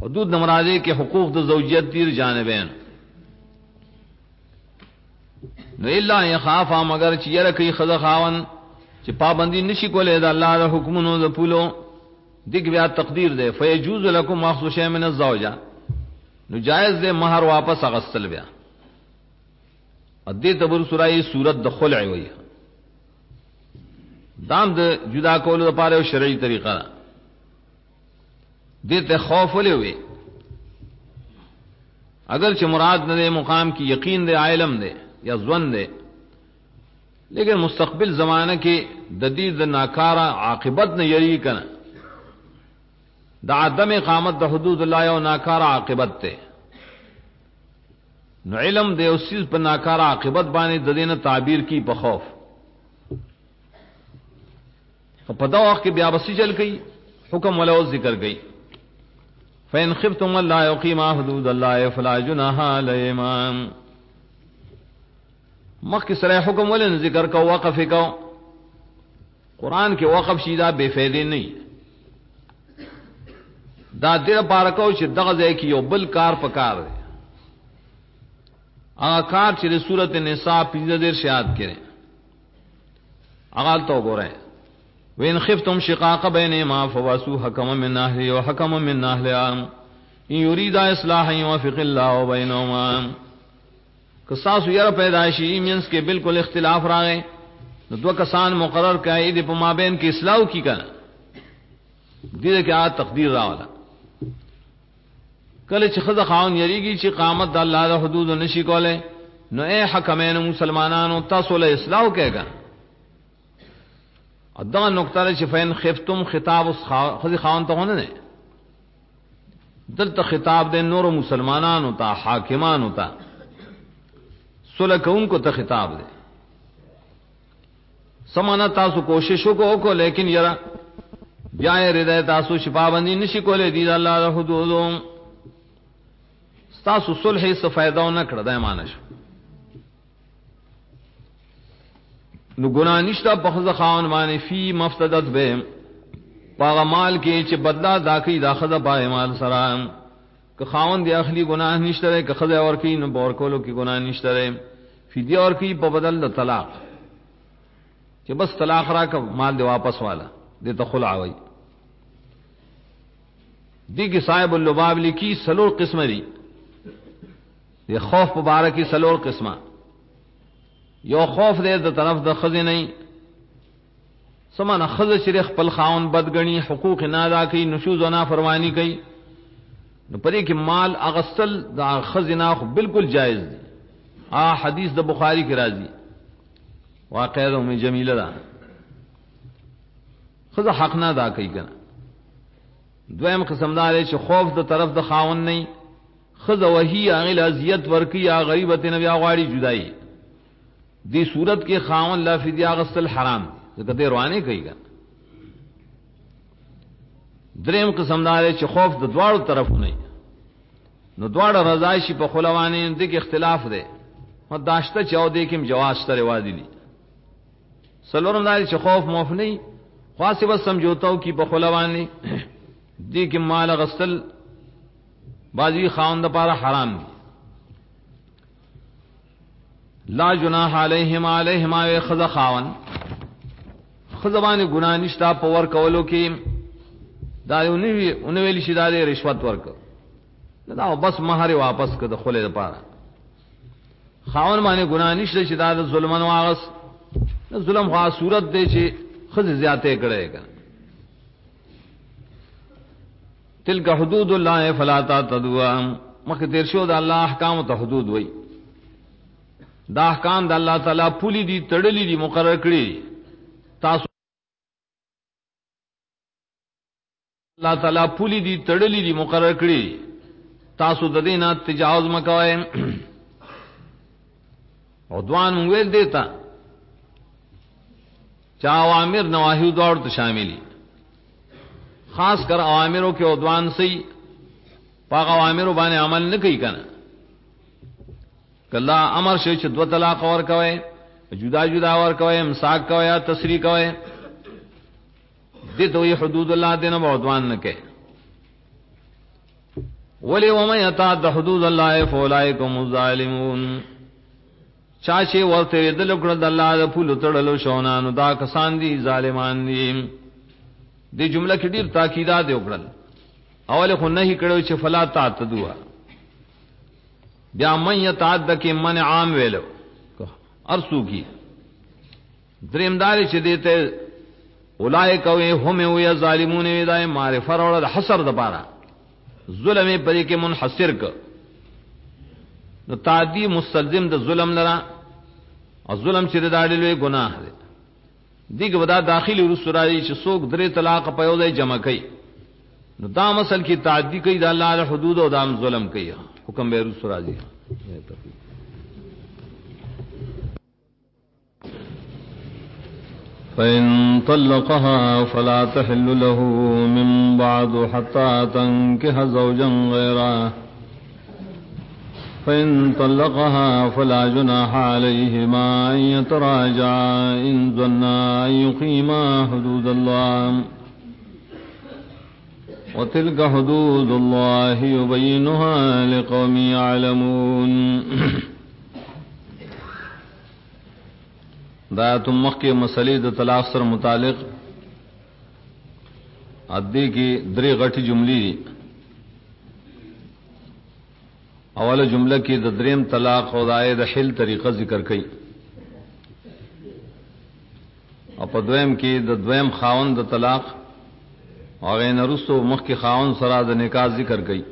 حدود نمرادے کے حقوق د زوجیت تیر جانبین نو الا یخاف مگر چې یره کوي خذ خاون چې پابندی نشي کولای د الله د حکمونو د پولو دګ بیا تقدیر ده فیجوز لكم اخذ شیء من الزوجه نو جائز ده مہر واپس اغسل بیا ادی تبر سورای صورت د خلع وی دام د جدا کولو لپاره شرعي طریقه دته خوف ولې وي اگر چې مراد نه مقام کی یقین دے علم دے یا ظن دے لیکن مستقبل زمانہ کې د دې د ناکارا عاقبت نه یری کنه د عدم اقامت د حدود الله او ناکارا عاقبت ته نو علم دے اس چیز پر ناکارا عاقبت باندې د دینه تعبیر کی په خوف په دا وخت کې بیا بسې چل گئی حکم ولو ذکر گئی فإن خفتم ألا يقيما حدود الله فلا جناح عليهما مخکې سره حکم ولن ذکر کو وقف کو قران کې وقف شیدا بے فائدې نه دا دې لپاره کو چې دغه ځای کې یو بل کار پکار دی هغه کار چې سورۃ النساء 15 شاد کړي هغه تو ګورئ وین خفتم شقاق بینهما فواسوا حکما من اهله وحکما من اهلها ان يريد اصلاحا يوفق الله بينهما کساس یره پیدائشی مینس کې بالکل اختلاف راغی نو دو کسان مقرر کړي دې په مابین کې اصلاح کی کنه دې کې تقدیر راواله کله چې خدای خاون یریږي چې قامت د الله د حدود نشي کوله نو اے حکمین مسلمانانو تاسو له اصلاح کېږي ادا نقطه چې فین خفتم خطاب خذ خاون ته نه دلته خطاب د نور مسلمانانو ته حاکمانو ته صلح کوونکو ته خطاب دی سمانا تاسو کوشش وکړو لیکن یرا بیا یې تاسو شفابندی نشي کولای دي الله د حدودو تاسو صلح څه فائدہ نه کړه دا معنی شو نو ګناه نشته په خزه خاون باندې فی مفتدت به پاغه مال کې چې بدلا داخی داخذ پای مال سره که خاون دی اخلی گناہ نشته که خزه اور کی نو بور کولو کی گناہ نشته فدیه اور کی په بدل د طلاق چې بس طلاق را کا مال دی واپس والا دې ته خلع وای دی کی صاحب اللباب لکی سلور قسم دی یہ خوف مبارکی سلور قسمه یو خوف دې د طرف د خزه نه سمانه خزه شریخ خپل خاون بدګنی حقوق نه ادا کوي نشوز او نافرمانی کوي نو پدې کې مال اغسل د خزینه خو بالکل جائز دی حدیث د بخاری کې راځي واقعه ام جمیله ده خزه حق نه ادا کوي کنه دویم قسم دار چې خوف د طرف د خاون نه خزه وهي اغل اذیت ورکی یا غریبت نه بیا غواړي جدای دی صورت کې خاون لا فدیه غسل حرام ځکه دې روانه کوي کنه دریم قسم دار چې خوف د دواړو طرفو نه نو دواړه رضای شي په خلوانه دې کې اختلاف دی او داشته چاو دې کې جواز تر وادي دي سلورم دار چې خوف موف نه خاصه بس سمجھوتاو کې په خلوانه دې کې مال غسل بازی خاون د پاره حرام دی لا جناح علیہما خذ خاون خذبان گناہ نشتا پور کولو کې دا اونې ویل شي دا رشوت ورک دا بس مہر واپس کړه خله لپاره خاون باندې گناہ نشته چې دا ظلمن واغس ظلم خاص صورت دی چې خذ زیاته کړي کنه تلک حدود الله فلا تعتدوا مخه تیر شو د الله احکام ته حدود وای دا احکام د الله تعالی پولی دي تړلې دي مقرر کړی تاسو الله تعالی پولی دي تړلې دي مقرر کړی تاسو د دینه تجاوز مکوئ عدوان ویل دیتا چا اوامر نواهی دور ته شاملی خاص کر اوامروں کے عدوان سے پاک اوامروں باندې عمل نه کوي کنه کله امر شي چې دو طلاق اور کوي جدا جدا اور کوي امساک کوي یا تسریح کوي دې دوی حدود الله دینه عدوان نه کوي ولی ومن یتعد حدود الله فاولئک هم الظالمون چاچه ورته دل کړه د الله د پلو تړلو شونانو دا کسان دي ظالمان دي. دې جمله کې ډیر تاکیدات وکړل. اول خو نه کړو چې فلا تعتدوا، بیا من یتعد کې من عام ویلو ارسو کی دریم دار چې دیته اولئک هم وی ظالمون ودای معرفه اور حصر د پاره ظلم پرې کې منحصر ک نو تعدی مستلزم د ظلم لرا او ظلم چې د اړلوې ګناه دی. دیګ ودا داخلي رسورای چې څوک درې طلاق په یو ځای جمع کوي نو دا مسل کی تعدی کوي د الله له حدود او دام ظلم کوي. حکم به رسورای فإن طلقها فلا تحل له من بعد حتى تنكح زوجا غيره فإن طلقها فلا جناح عليهما أن يتراجعا إن ظنا أن يقيما حدود الله وتلك حدود الله يبينها لقوم يعلمون. دا تم مخکې مسلې د طلاق سره متعلق ادي کې درې غټي جملې دي. اوله جمله کې د دریم طلاق او د حل طریقه ذکر کړي او په دویم کې د دویم خاوند د طلاق او غین رسو مخکې خاوند سره د نکاح ذکر کړي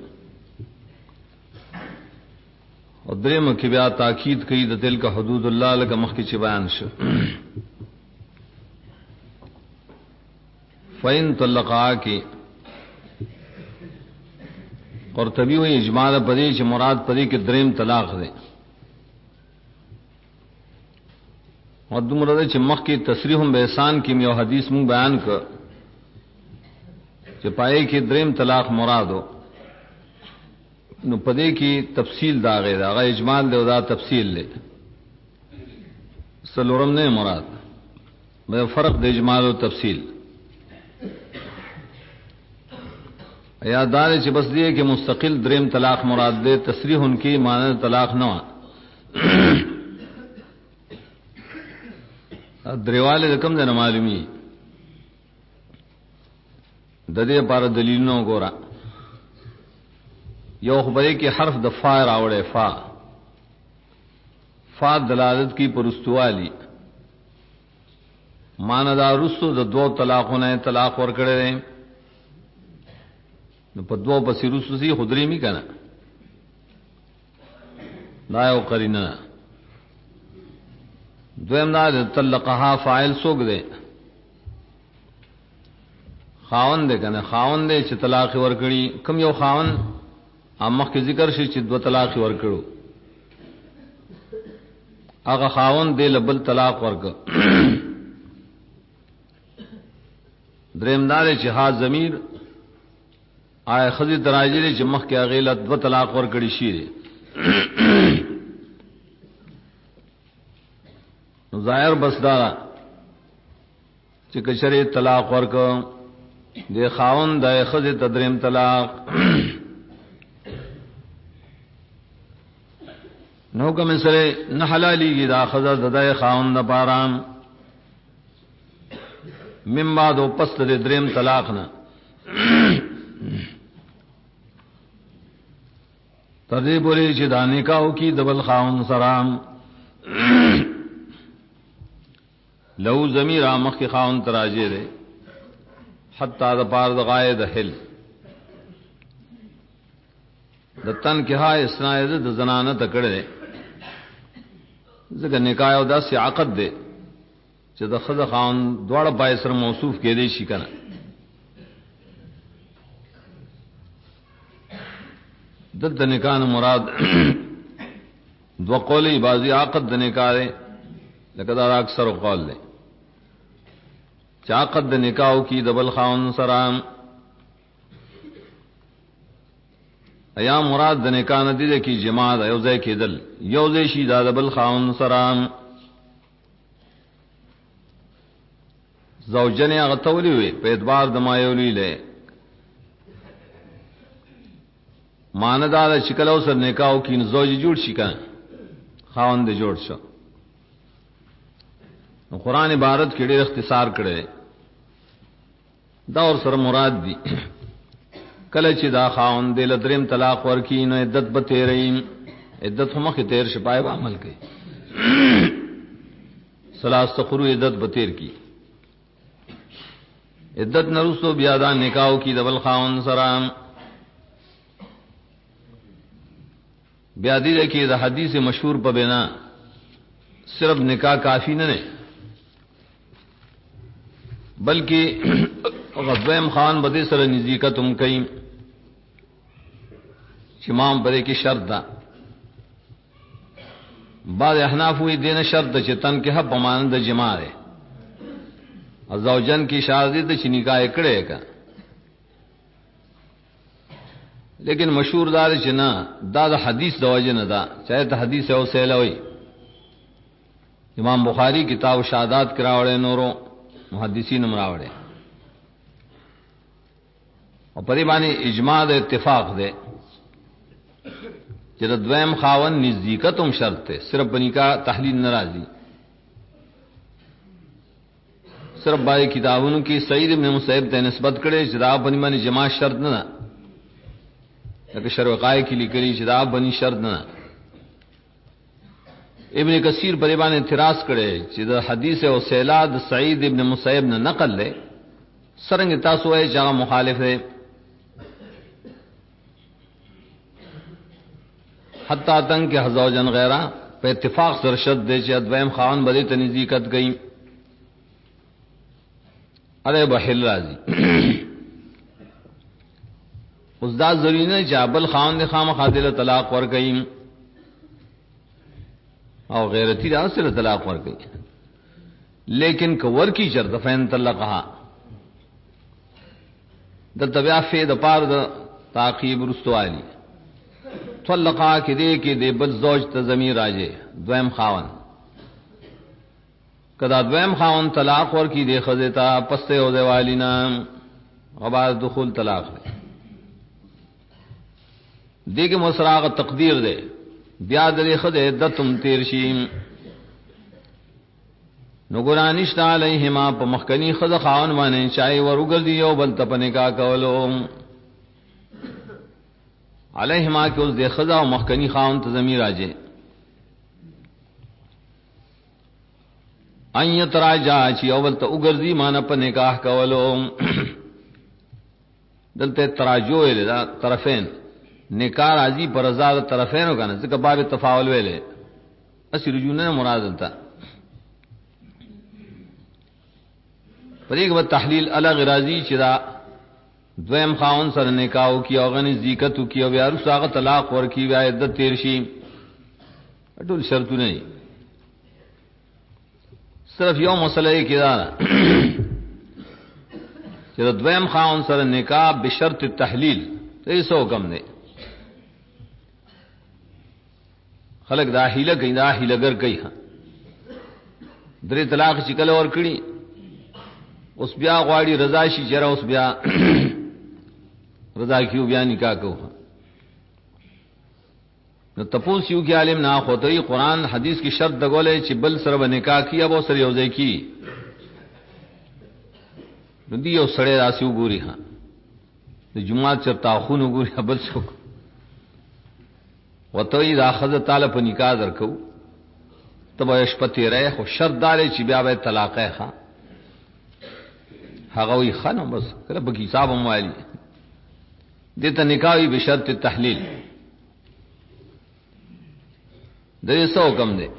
او دریم کې بیا تاکید کوي د تلک حدود الله لکه مخکې چې بیان شو. فین طلقا کې قرطبی وی اجماع پدې چې مراد پدې کې دریم طلاق دی او دمره چې مخکې تصریح به احسان کې یو حدیث مون بیان کړ چې پای کې دریم طلاق مرادو نو پدې کې تفصیل دا غیر هغه اجمال دی او دا تفصیل دی سلورم نه مراد به فرق د اجمال او تفصیل یادار چې بس دی کې مستقل دریم طلاق مراد دی تصریح انکی معنی طلاق نه دریواله رقم نه معلومی د دې لپاره دلیل نو ګورا یو خبره کې حرف د فا راوړې فا دلالت کی پرستوالی معنی دا رسو د دو طلاقونه طلاق ور کړی نو په دوه پسې رسو سي خدري می کنه دا یو قرینه. دویم دا طلقها فاعل سوګ دی خاوند دی کنه خاوند دی چې طلاق ور کړی کم یو خاوند امخ کې ذکر شي چې دو طلاق ور کړو هغه خاوند دی لبل طلاق ورک دریم دار چې ها ضمیر آیا خزی دراجری چې مخ کې هغه له دو طلاق ور کړی شي نو ظاهر بس دا چې کشری طلاق ورک دی خاوند د خزی تدریم طلاق نو کوم سره نه حلاليږي دا خزر ددای خاوند د پارام مم بعد او پس د دریم طلاق نه تدې پوری چې دا نکاح کی دبل خاوند سلام لو ضمیر مخ کی خاوند تراجه ده حتا د پار د غایه د حل د تن کې ها اسناد د زنانه تکړه ځکه نکاح او داسې عقد دی چې د خزه خان دواړه پای سره موصوف کېدی شي کنه د نکاح مراد دو قولی بازی عقد د نکاح دی لکه دا اکثر قول دی چې عقد د نکاح کی دبل خان سره ایا مراد د نکاح نه دي کی جماع د یو ځای کېدل یو ځای شي د بل خاوند سره زوجنه هغه تولی وي په اعتبار د ما یولې له ماندار چکلو سر نکاو کی زوج جوړ شي کنه خاوند جوړ شو. قرآن عبارت کې ډېر اختصار کړی دا اور سره مراد دي کله چې دا خاوند دل دریم طلاق ورکی نو عدت به تیرې عدت هم کې تیر شپای به عمل کوي ثلاث قرو عدت به تیر کی عدت نرسو بیا دا نکاح کی دبل خاوند سره بیا دې کې دا حدیث مشهور په بنا صرف نکاح کافی نه نه بلکہ غزویم خان بدے سر نزدیکت تم کئی شمام برے کی شرط دا بعض احناف ہوئی دین شرط چتن کے حب مانند جماع ہے زوجن کی شادی تو نکاح کڑے کا لیکن مشہور دار چنا داد حدیث دوجن دا چاہے تو حدیث ہے سیلا ہوئی امام بخاری کتاب شہادات کراوڑے نوروں محدثین مراوڑے اور پریبانی اجماع دے اتفاق دے جب دویم خاون نزدیکتم شرط ہے صرف بنی کا تحلیل ناراضی صرف بائی کتابوں کی سعید ابن مسیب تے نسبت کرے جداب بنی مانی جماع شرط نہ لیکن شروقائے کی لکری جداب بنی شرط نہ ابن کثیر پریبان اعتراض کرے چیز حدیث و سیلاد سعید ابن مسیب نے نقل لے سرنگ تاسو ہے جہاں مخالف ہے حتیٰ تنگ کے حزوجن غیرہ پہ اتفاق سرشد دے چی ادویم خان بدی تنزیکت گئی ارے بحل راضی اس دا ضروری نے جابل خان نے خام خادل طلاق ور گئی اور غیرتی راز سے طلاق ور گئی لیکن کور کی شرط فین طلقها د تبع فی د پار د تعقیب رستوالی طلقا کی دے بد زوج ته ضمیر راجے دویم خاون کدا دویم خاون طلاق ور کی دے خذتا پستے او دے والینا غبار دخول طلاق دے کے مسراغ تقدیر دے بیا دے خد عدتم تیرشیم نو گرانشت علیہما پا مخکنی خد خاون مانے چاہی ورگر دیو بل تپنے کا کولو علیہما کہ اس دے خدا و مخکنی خاون تزمیر آجے آئیت راجا چی اول تا اگر دی مانا پا نکاح کولو دلتے تراجو ہے دا طرفین نکاح راضی پر ازاد طرفین ہو کنا ذکر باب تفاول ویلے اسی رجوع نے مراد دلتا پر ایک بات تحلیل الگ راضی چدا دویم خاون سر نکاح کی او غنی زیکت کی او بیارو ساغ طلاق ور کی و عدت تیرشی اٹول شرط نہیں صرف یو مسئلہ ہے کہ چدا دویم خاون سر نکاح بشرط التحلیل ایسا حکم نے خلق دا حیلہ کئی دا حیلہ گر کئی ہاں دری طلاق چکل اور کڑی اس بیا غواڑی رضا شی چرا اس بیا رضا کیوں بیا نکاح کو نو تپوس یو کی عالم نا خوتوی قرآن حدیث کی شرط دگولے چی بل سرب نکاح کی اب او سر یوزے کی نو دی یو سڑے راسیو گوری ہاں جمعات چرتا خونو گوری بل سک وتوی دا خذ تعالی په نکاح درکو تبا شپتی رہے خو شرط دارے چی بیا به طلاق ہے خان هغوی خانو بس کله په حساب موالی دته نکاحی بشرط التحلیل دې سو کم دے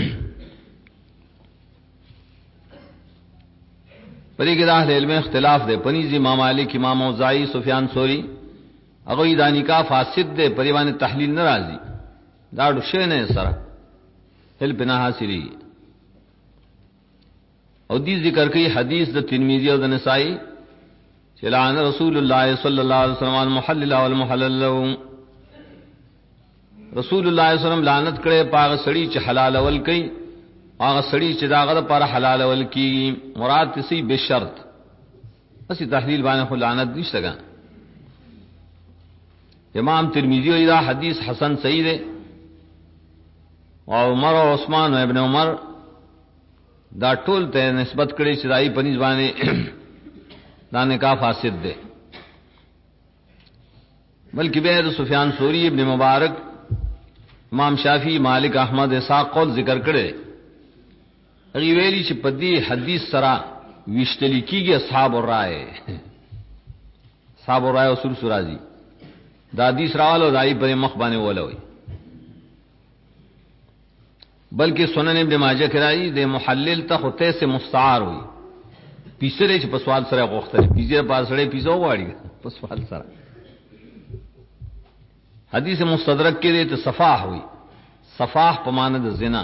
پری کے داخل علم اختلاف دے پنیزی امام مالک امام اوزاعی سفیان ثوری اگوی دا نکاح فاسد دے پریوان تحلیل ناراضی داڑو شین سرا ہل بنا حاصلی او دی ذکر کی حدیث دا ترمذی او دا نسائی چلان رسول اللہ صلی اللہ علیہ وسلم المحلل والمحلل رسول اللہ علیہ وسلم لعنت کرے پاغ سڑی چ حلال اول کئی پاغ سڑی چ داغد پر حلال اول کی مراد تسی بشرط اسی تحلیل بانے خو لعنت نہیں سکا امام ترمذی وی دا حدیث حسن صحیح ہے، اور عمر اور عثمان و ابن عمر دا ټول ته نسبت کړي چې دای په نسبانه دا نکاح فاسد ده، بلکہ بیر سفیان ثوری، ابن مبارک، امام شافعی، مالک، احمد، اسحاق قول ذکر کړي، هغه ویلي چې په دې حدیث سره وشتل کیږي اصحاب الرائے، اصحاب الرائے اصول سورازی دا حدیث راوالو دای په مخ باندې ولوي، بلکہ سنن ابن ماجہ کرائی دے محلل تا خطے سے مستعار ہوئی، پیسرے چھ پسوال سرے غوختر پیسرے پاسڑے پیسو واڑی پسوال سرے حدیث مستدرک کے دے تو صفاح ہوئی، صفاح پماند زنا،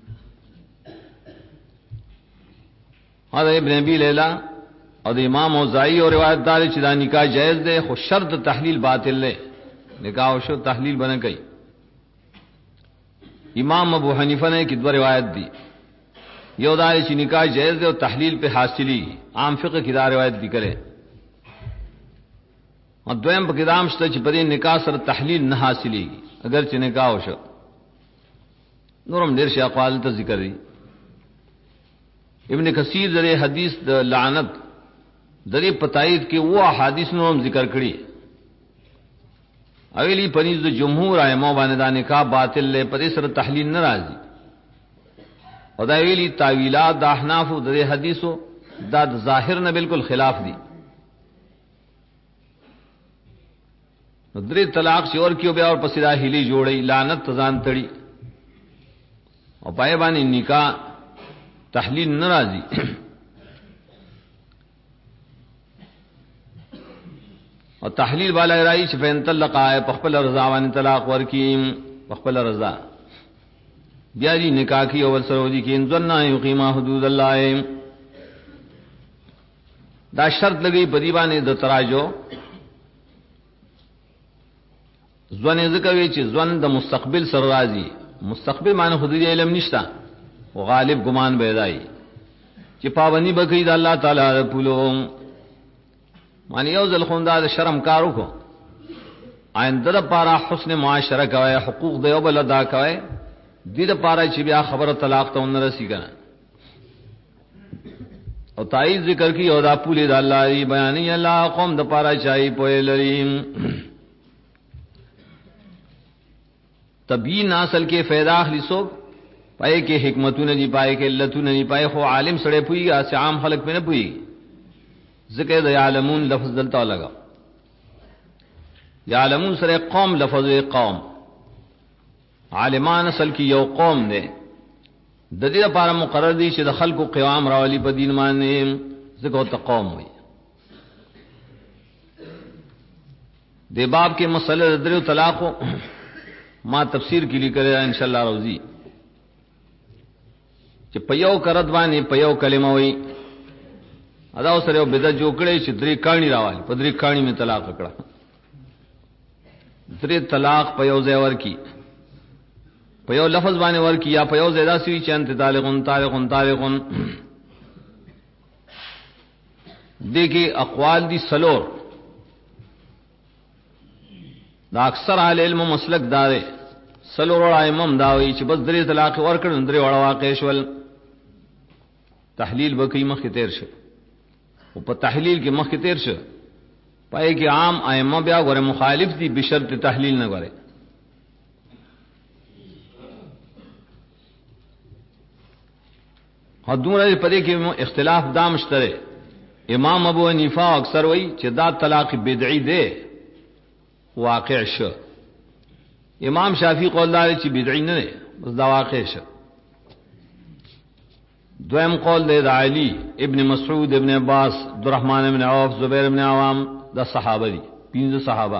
اور ابن ابی لیلہ اور امام اوزائی اور روایت دار چدا نکاح جائز دے خو شرط تحلیل باطل لے، نکاح و شرط تحلیل بنا گئی۔ امام ابو حنیفہ نے کی دو روایت دی، یو دار چی نکاح جائز دے اور تحلیل پہ حاصلی، عام فقہ کی دا روایت دی کرے، اور دویم پہ کدام شتا چی پدی نکاح سر تحلیل نہ حاصلی گی اگر چی نکاح ہو شو، نورم دیر شی اقوال تا ذکر دی۔ ابن کثیر در حدیث دا لعنت در پتائید کے وہ حدیث نورم ذکر کری، اویلی پنیز دو جمہور آئے موباندہ نکاح باطل لے پر اس طرح تحلیل نرازی، اور دا اویلی تاویلات دا احناف دا حدیثو دا ظاہر نہ بالکل خلاف دی، در طلاق سے اور کیوں بیا اور پسیدہ ہلی جوڑی لعنت تزان تڑی، اور پائے بانی نکاح تحلیل نرازی۔ اور تحلیل والا رائی چې فین طلق آئے پخپل رضا وان طلاق ورکیم پخپل رضا بیا دی نکاح کی اول سرودی کی انظننا یقیما حدود اللہ، دا شرط لگئی پدیبان د تراجو زون ذکر وی چې زون د مستقبل سر راضی، مستقبل معنی حدود علم نشتا، غالب گمان بیدائی چې پابندی بکئی د اللہ تعالی پولو، معنی یو ذل خوندا د شرم کارو کو آئندہ د پارا حسن معاشرہ کوي، حقوق دیو بل ادا کوي، دې د پارا چې بیا خبر طلاق ته ونرسي کنه، او تایید ذکر کی او دا پولی د الله ای بیان الله قوم د پارا چای پوی لریم، تبیین اصل کې فائدہ اخلی سو پائے کې حکمتونه دی، پائے کې علتونه دی، پائے خو عالم سره پویږي، عام خلق په نه پویږي، ذکر دا یعلمون لفظ دلتا لگا، یعلمون سر قوم لفظ قوم، عالمان اصل کی یو قوم دے، د دې لپاره مقرر دی چې د خلکو قیام راولی په دین باندې، ذکر ته قوم وي۔ دې باب کې مسئلہ درو طلاق ما تفسیر کې لیکل ان شاء الله روزي چې په یو کرد باندې په یو کلمه وي، ادا سره بدعت جوړ کړي چې درې کہانی راوالي، په درې کہانی می طلاق کړه، درې طلاق په یو ځای ورکی، په یو لفظ باندې ورکی، یا په یو ځای داسې وي چې انت طالقون طالقون طالقون، دغه اقوال دي سلور، دا اکثر اهل علم مسلک دار سلور ائمه داوي چې بس درې طلاق ورکړل، درې وړ واقع شول، تحلیل وکي مخ تیر شه، او په تحلیل کې مخ تیر شه، پای کې عام ائمه بیا غره مخالف دي بشرط تحلیل نه غره، حدونه پدې کې اختلاف دامشتره، امام ابو حنیفه اکثر وایي چې دا طلاق بدعي دی واقع شو، امام شافعی قول دار چې بدعي نه دی بس دا واقع شو، دویم قول دے دا علی ابن مسعود، ابن عباس، عبدالرحمن ابن عوف، زبیر ابن عوام، دا صحابہ دی، 15 صحابہ،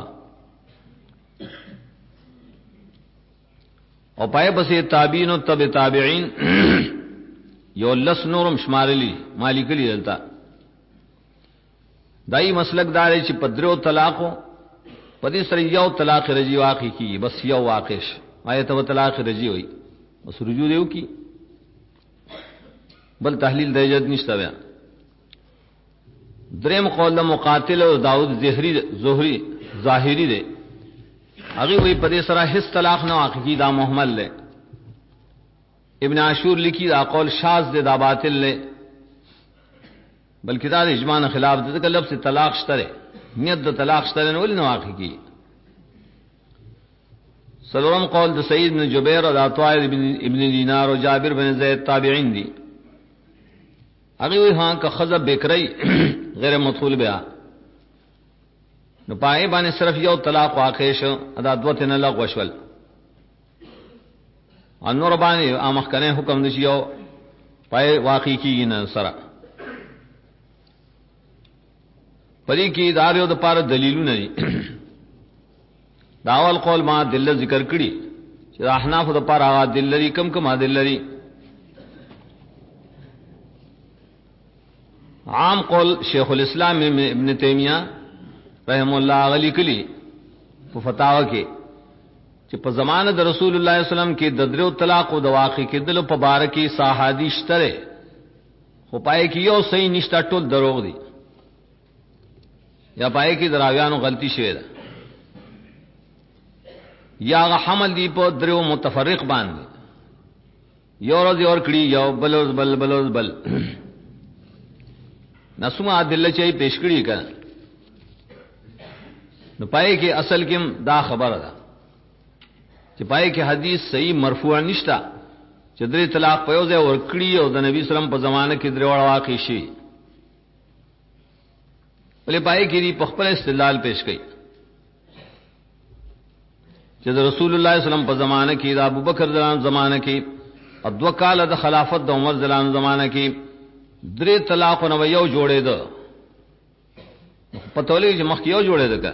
اور پائے بس یہ تابعین و تبع تابعین یو لس نورم شمارلی مالک لی دلتا، دائی مسلک دارے چی پدرو طلاقو پدی سر یو طلاق رجی واقع کی، بس یو واقعش آیت و طلاق رجی ہوئی، بس رجوع دیو کی، بل تحلیل درجت نشتا بیا۔ دریم قول دا مقاتل و داود زہری ظاہری دے هغه وی په دې سره هیڅ طلاق نه واقعي دا محمل له ابن عاشور لکی دا قول شاذ دے دا باطل لے بلکہ دا اجماع نے خلاف دے کہ لفظ طلاق شترے نیت دا طلاق شترے نہ ولنه واقع کی سلورم قول دا سعید بن جبیر اور عطاء ابن دینار اور جابر بن زید تابعین دی اگے وی ہاں کا خذب بکری غیر مدخول بیا نو پائے باندې صرف یو طلاق واقع شو ادا دوت نه لغ وشول انور باندې امخ کنه حکم نشیو پای واقع کیږي نه سره پدې کې داریو د پاره دلیلونه دي داول قول ما دل ذکر کړي چې احناف د پاره هغه دل لري کم دل لري عام قول شیخ الاسلام ابن تیمیہ رحم الله علی کلی په فتاوا کې چې په زمانه د رسول الله صلی الله علیه وسلم کې د درو طلاق او د واقع کېدل په باره کې صحادیث تره خو پای کې یو صحیح نشته ټول دروغ دي یا پای کې دراویانو غلطی شوه ده یا غ حمل دی په درو متفرق باندې یو ورځ اور کړي یو بل نسمه عدل چي پیش کړي کړه نو پای کې اصل کې دا خبره ده چې پای کې حدیث صحیح مرفوع نشتا چې درې طلاق په یو ځای ورکړي او د نبی سلام په زمانه کې درې وړ واقع شي ولې پای کې په خپل استدلال پیش کړي چې د رسول الله صلی الله علیه وسلم په زمانه کې د ابوبکر رضی الله عنه زمانه کې او دو کال د خلافت د عمر رضی الله عنه زمانه کې درې طلاق نو یو جوړې ده پتولې چې مخ یو جوړې ده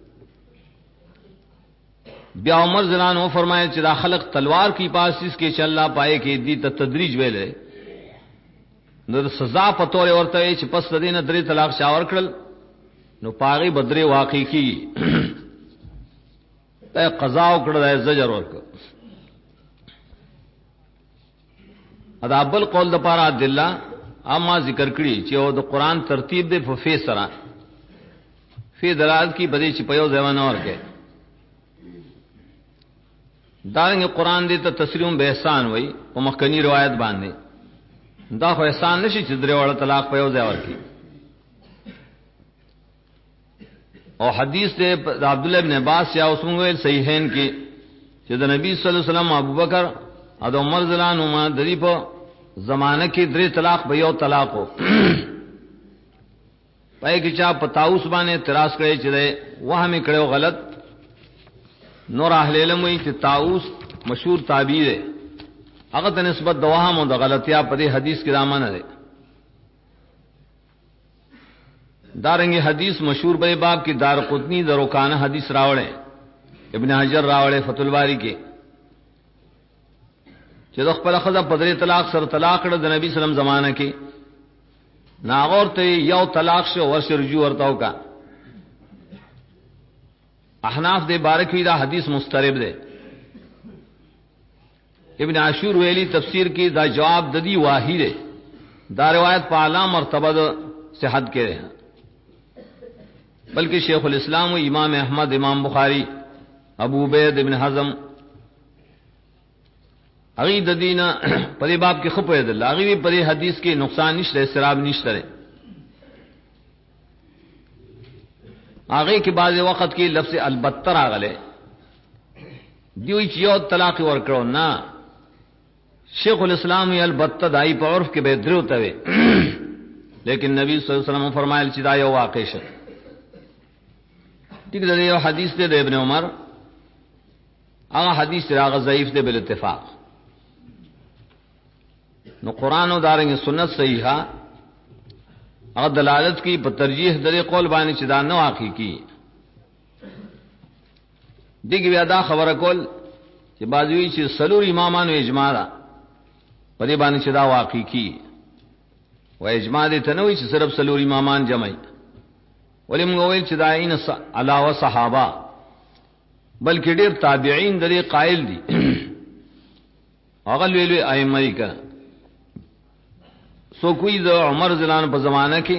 بیا عمر زلان وہ فرمائے چې دا خلق تلوار کی پاسیس کې چې الله پائے کې دی ته تدریج ویلې نو سزا پتوره ورته چې پس د دینه درې طلاق شاور کړل نو پاغي بدري واقع کی ته قضا وکړه د زجر ورک ادا بل قول د پاره عدالله اما ذکر کړي چې او د قران ترتیب د ففي سره فی دلالت کی بدی چې په یو ځوان ورکه دارنګ قران دې ته تسلیم به احسان وای په مخکنی روایت باندې دا خو احسان نشي چې درې وړ طلاق په یو ځای ورکی او حدیث دې عبد الله ابن عباس یا اوسمو ویل صحیحین کې چې د نبی صلی الله علیه وسلم ابوبکر او عمر رضی الله عنهما د دې په زمانہ کې درې طلاق به یو طلاق وو پای کې چا په تاوس باندې اعتراض کړي چې واه مې کړو غلط نور اهل علم وی چې تاوس مشهور تعبیر ہے هغه د نسبت د وهم او د غلطیا په دې حدیث کې رامنه ده دارنګ حدیث مشهور به باب کې دارقطنی د رکانه حدیث راوړې ابن حجر راوړې فتح الباری کې چې د خپل خزه په درې طلاق سره طلاق کړ د نبی سلام زمانہ کې ناغور ته یو طلاق شو ورشه رجوع ورتاو کا احناف دے بارکی دا حدیث مسترب دے ابن عاشور ویلی تفسیر کی دا جواب ددی واحد ہے دا روایت پا اعلی مرتبہ صحت کے رہے بلکہ شیخ الاسلام و امام احمد امام بخاری ابو عبید ابن حزم اغی ددینا پری باب کی خپے دل اغی بھی پری حدیث کی نقصان نشتے استراب نشتے آگے کے بعض وقت کی لفظ البتہ راغلے دیوی چیو طلاق ورکڑو نا شیخ الاسلام البتہ دائی پا عرف کے بے درو توے لیکن نبی صلی اللہ علیہ وسلم فرمائل چی دا یو واقع شد ٹھیک دے یو حدیث دے ابن عمر آغا حدیث دے آغا ضعیف دے بالاتفاق نو قرآن و دارنگ سنت صحیحہ اور دلالت کی په ترجیح درې قول باندې چې دا نه واقع کی دغه بیا دا خبره کول چې بازوی چې سلور امامانو اجماع ده په دې باندې چې دا واقع کی و اجماع دې ته نه وي چې صرف سلور امامان جمعي ولې موږ ویل چې دا عین علاوه صحابه بلکې ډېر تابعین درې قائل دي هغه ویلو ائمه کا سو کوئی د عمر زلان په زمانہ کې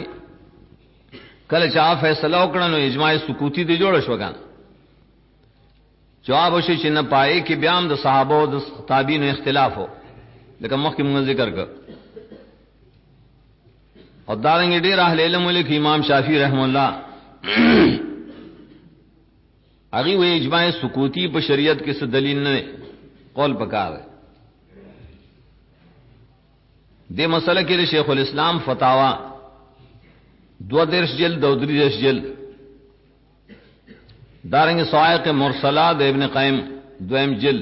کله چا فیصله وکړنو اجماع سکوتی دی جوړ شو کنه جواب وشي چې نه پائے کې بیا هم د صحابه او د تابعین اختلاف هو لکه مخکې موږ ذکر کړ او دارنګ ډیر اهل علم لیک امام شافعی رحم الله هغه وی اجماع سکوتی په شریعت کې څه دلیل نه قول پکار ہے دې مسله کې شیخ الاسلام فتاوا 2 جلد او 3 جلد دارنګ صواعق مرسلہ د ابن قیم 2 جلد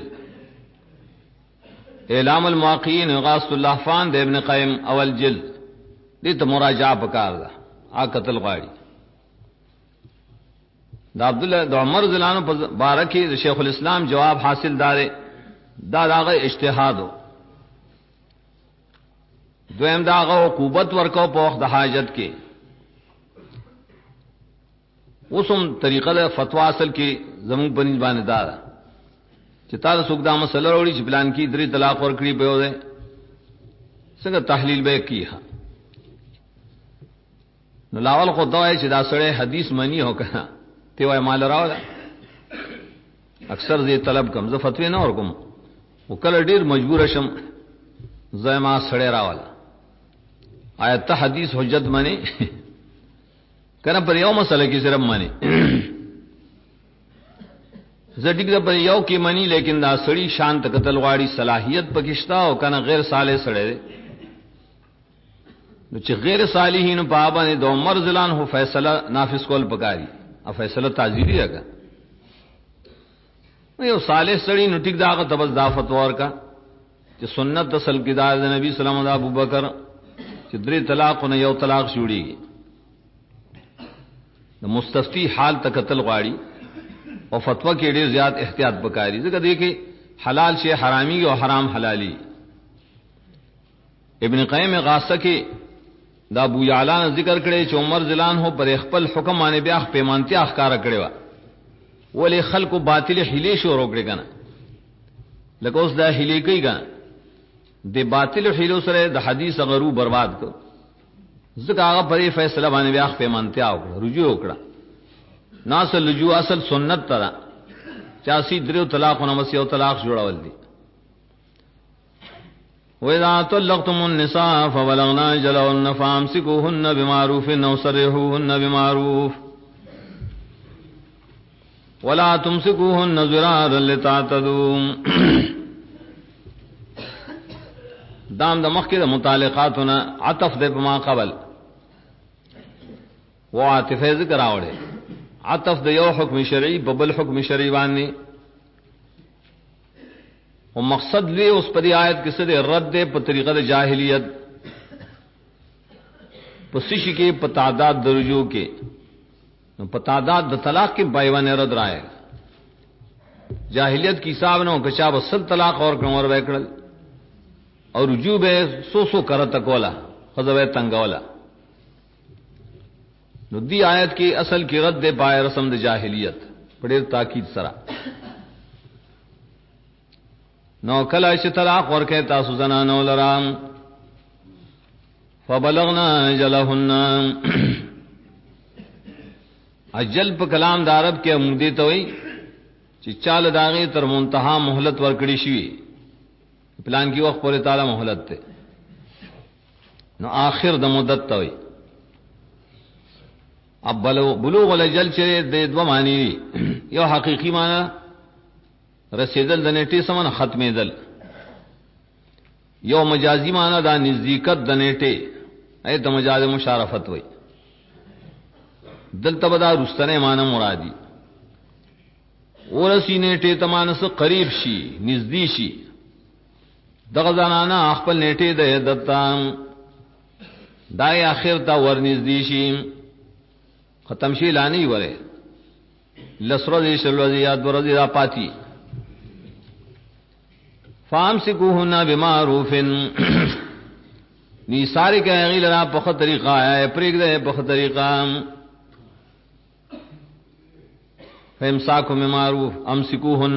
اعلام المواقعین غاث اللهفان د ابن قیم اول جلد دې ته مراجعه پکار ده آ قتل غاړي دا عبد الله د عمر زلانو په بارکی د شیخ الاسلام جواب حاصل دار دا داغه اجتهاد دویم داغه عقوبت ورکو په وخت د حاجت کې اوسم طریقه د فتوا اصل کې زمون په نسبانه دار چې تاسو څوک دا مسله وروړي چې پلان کې 3 طلاق ورکړي په وځه څنګه تحلیل به کیه نو لاول خو دا چې دا سره حدیث مانی هو کنه تی وای مال راولا اکثر دې طلب کم ز فتوی نه ورکوم وکړه ډیر مجبور شم زما سره راولا آیت حدیث حجت مانی کنه پر یو مسله کې صرف مانی زټیک دا پر یو کې مانی لیکن دا سړی شانت قتل غواړي صلاحیت پکښتا او کنه غیر صالح سړی نو چې غیر صالحین په باندې د عمر زلان هو فیصله نافذ کول پکاري او فیصله تعزیری راګه یو صالح سړی نو ټیک داغه تبس دا فتوا ورکا چې سنت اصل کې دا د نبی صلی الله علیه وسلم ابو بکر چې 3 طلاق نه یو طلاق شوړي د مستفتی حال ته قتل غواړي او فتوا کې ډیر زیات احتیاط پکاري ځکه دې کې حلال شی حرامي او حرام حلالي ابن قیم غاصه کې دا ابو یعلا ذکر کړي چې عمر زلان هو پر خپل حکم باندې بیا پیمانتیا ښکارا کړي وا ولې خلکو باطل حیله شو روکړي کنه لکه اوس دا حیله کوي کنه د باطل حیلو سره د حدیث غرو برباد کړ ځکه هغه پرې فیصله باندې بیا پیمانتیا وکړه رجوع وکړه ناس لجوء اصل سنت ترا 83 طلاق او نمس یو طلاق جوړول دي وَإِذَا طَلَّقْتُمُ النِّسَاءَ فَبَلَغْنَ أَجَلَهُنَّ فَأَمْسِكُوهُنَّ بِمَعْرُوفٍ أَوْ سَرِّحُوهُنَّ بِمَعْرُوفٍ وَلَا تُمْسِكُوهُنَّ ضِرَارًا لِتَعْتَدُوا دام د مخکې د متعلقاتنا عطف د ما قبل وعاطفه ذکر راوړي عطف د یو حکم شرعي په بل حکم شرعي باندې او مقصد لی اس پر آیت کې څه رد په طریقه د جاهلیت پسیش کې په تعداد درجو کې په تعداد د طلاق کې بایوان رد رائے جاهلیت کی حساب نو کچا وصل طلاق اور کمر وکړل اور رجوع به سو کرت کولا خذوی تنگولا نو دی آیت کې اصل کې رد پای رسم د جاهلیت په ډېر تاکید سره نو کله چې طلاق ورکه تاسو زنانو لرام فبلغنا اجلهن اجل په کلام د عرب کې عمودي ته وي چې چاله داغه تر منتها مهلت ورکړي شي پلان کې وخت پورې تعالی مهلت ته نو آخر د مدت ته وي اب بلوغ الاجل چې د دوه معنی یو حقيقي معنی رسیدل د نیټه سمن ختمېدل یو مجازي معنی دا نزدېکت د نیټه ایت مجاز مشارفت وای دلته بدا رستنه معنی مرادي ورسی نیټه تمانس قریب شي نزدې شي دغه زنانه خپل نیټه د عدتام دای اخر تا ور نزدې شي ختم شي لانی وره لسره دې شلوه یاد ورځي را پاتی فامسکوهن بمعروف نی ساری کہ غیل را په طریقہ ہے پرېګ ده په طریقہ فامساکو بمعروف امسکوهن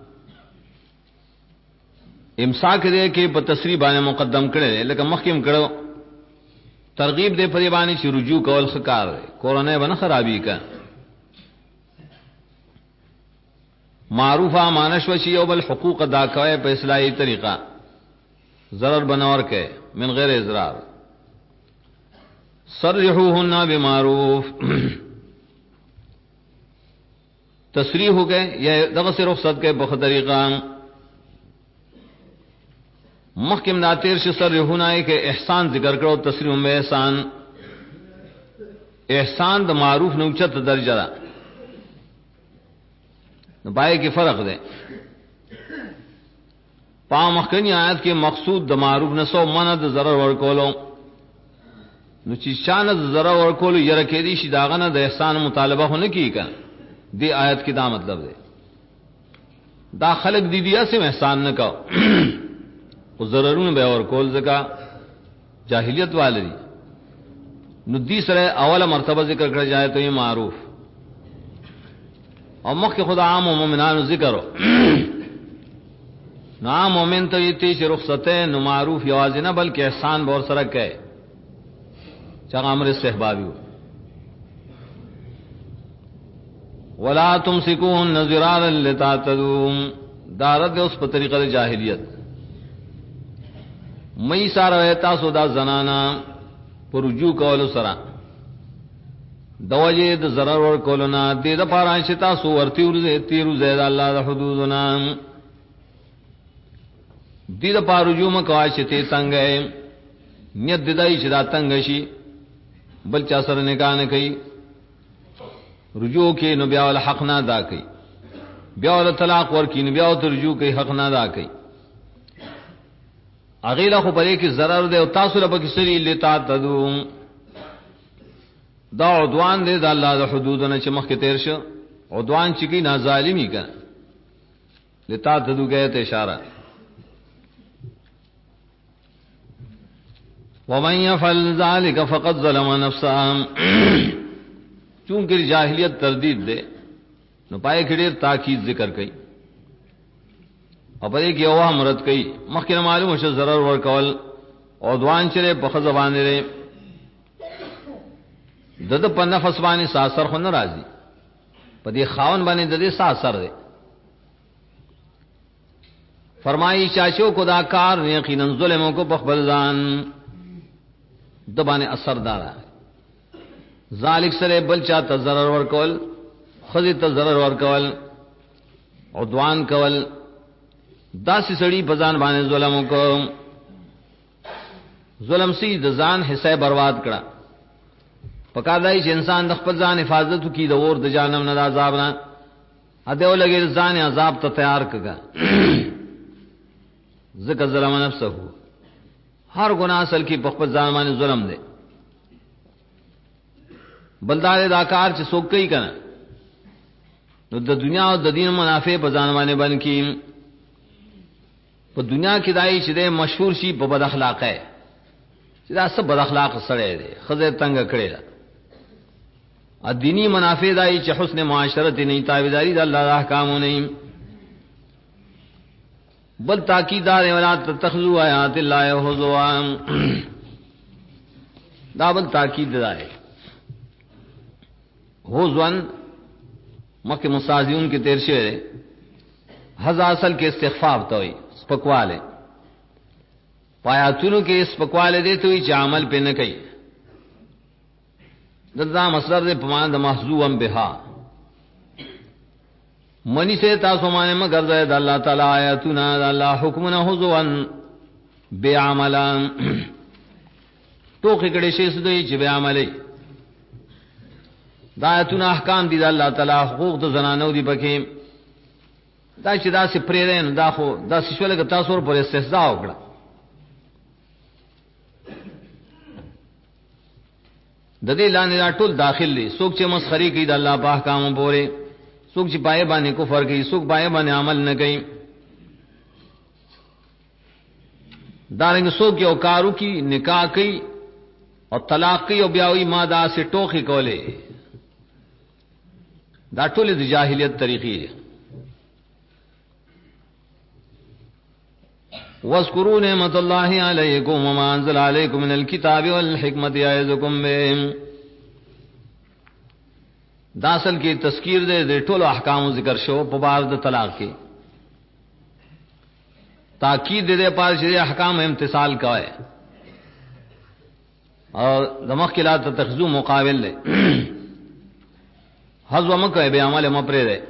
امساک دې کې په تسریح باندې مقدم کړي لکه مخکیم کړو ترغیب دې په باندې چې رجوع کول خکار کورونه باندې خرابې کا معروفہ مانشوشی او بل حقوق ادا کوئے پہ اصلاحی طریقہ ضرر بنور کے من غیر اضرار صرحوہن بمعروف تصریح ہو گئے یا دغس رخصت کے بخ طریقہ محکم ناتیر سے صرحون آئے کہ احسان ذکر کرو تصریح میں احسان دا معروف نوچت درجہ دا بائے کی فرق دے پا مخکنی آیت کے مقصود دا معروف نسو منع دا ضرر ورکولو نو چی شان دا ضرر ورکولو یرکی دیشی داغنا دا احسان مطالبہ ہو نکی کن دی آیت کی دا مطلب دے دا خلق دی دیا سے احسان نکاو او ضررون بے ورکول زکا جاہلیت والدی نو دی سرے اولا مرتبہ ذکر کر جائے تو یہ معروف اور مخ کے خدا عام و مومنان ذکر ہو نو عام مومن تو یہ تیش رخصتے نو معروف یوازی نہ بلکہ احسان بور سرک ہے چاہ عمر استحبابی ہو ولا تمسكوهن ضرارا لتعتدوا دارد اس پر طریقہ جاہلیت مئی سارا رہتا سودا زنانا پر رجوع کولو سرا دوجے د ضرر ور کولنا دے د پارا شتا سو ورتی ورزے تیرو زید اللہ د حدودنا دے د پار رجوع مکوا شتے تنگے نیت ددائی شدا تنگشی بل چا سر نکاح نہ کئی رجوع کے نو بیا ول حق نہ ادا کئی بیا ول طلاق ور کی نو بیا ول رجوع کے حق نہ ادا کئی اغیلا خو پرے کی ضرر دے او تاسو رب کی سری لتا تدو دا عدوان دے دا اللہ دا حدودنا چمخ کے تیر شو عدوان چکی نا ظالمی کا لتا تدو گئے تے اشارہ ومن يفعل ذلك فقد ظلم نفسه چونکہ جاہلیت تردید دے نو پائے کھڑیر تاکید ذکر کئی اور پدے کی اوہ مرد کئی مخکر معلوم ہے ضرر ورکول عدوان چرے پخ زبان رے دد پا نفس بانی ساسر خون نرازی پدے خاون بانی ددے ساسر دے فرمائی چاچو کو دا کار یقیناً ظلموں کو پخبلدان دبانے اثر دارا ذالک سرے بلچا تضرر ورکول خذی تضرر ورکول عدوان کول داسی سڑی بزان بانے ظلموں کو ظلم سی دزان حصہ برباد کرا پکادائی چھ انسان دخپت زان حفاظت کی دور دجانم ندا عذابنا ادیو لگے زان عذاب تا تیار کگا ذکر ظلم نفسہ ہو ہر گناہ اصل کی پخپت زان بانے ظلم دے بلدار داکار چھ سوک کئی کنا نو دا دنیا و دا دین منافع پا زانوانے بن کی پا دنیا کی دائی چھ دے مشہور شی پا بد اخلاق ہے چھ دا سب بد اخلاق سڑے دے خزے تنگ کڑے دا دینی منافع دائی چھ حسن معاشرت نہیں تابداری دا اللہ دا احکامو نہیں بل تاکید دار ولا تتخذوا آیات اللہ حضوا دا بل تاکید دائے حضوان مکہ مستازیون کے تیر شعر حضا اصل کے استخفاف توئی سپکوالے پایاتونو کے سپکوالے دے توئی چا عمل پہ نہ کئی دا مصدر دے پمان دا محضوم بہا منی سے تاسو مانے مگر دے دا اللہ تعالی آیاتونا دا اللہ حکمنا حضوان بے عملان ٹوکی کڑے شیس دوئی چی بے عملی دا آیاتونا احکام دی دا اللہ تعالی حقوق دا زنانو دی پکیم دا چی دا سی پریدین دا خو دا سی شولے تاثور پر استحضاء اکڑا دا دی لانے دا ٹول داخل لی سوک چی مسخری کی دا اللہ پا احکامو پورے سوک چی پائے بانے کفر کی سوک پائے بانے عمل نہ کئی دارنگ سوک یو کارو کی نکاح کی اور طلاق کی او بیاوی ما دا سے ٹوخی کولے دا ٹول دی جاہلیت طریقی ہے وَاذْكُرُوا نِعْمَةَ اللَّهِ عَلَيْكُمْ وَمَا أَنزَلَ عَلَيْكُمْ مِنَ الْكِتَابِ وَالْحِكْمَةِ يَعِظُكُم بِهِ داسل کی تذکیر دے ټولو احکام ذکر شو په بار د طلاق کې تاکید دے پار چې احکام امتثال کوي اور دماغ کی لا تخزو مقابل لے حضو مکہ بے عمل مپرے دے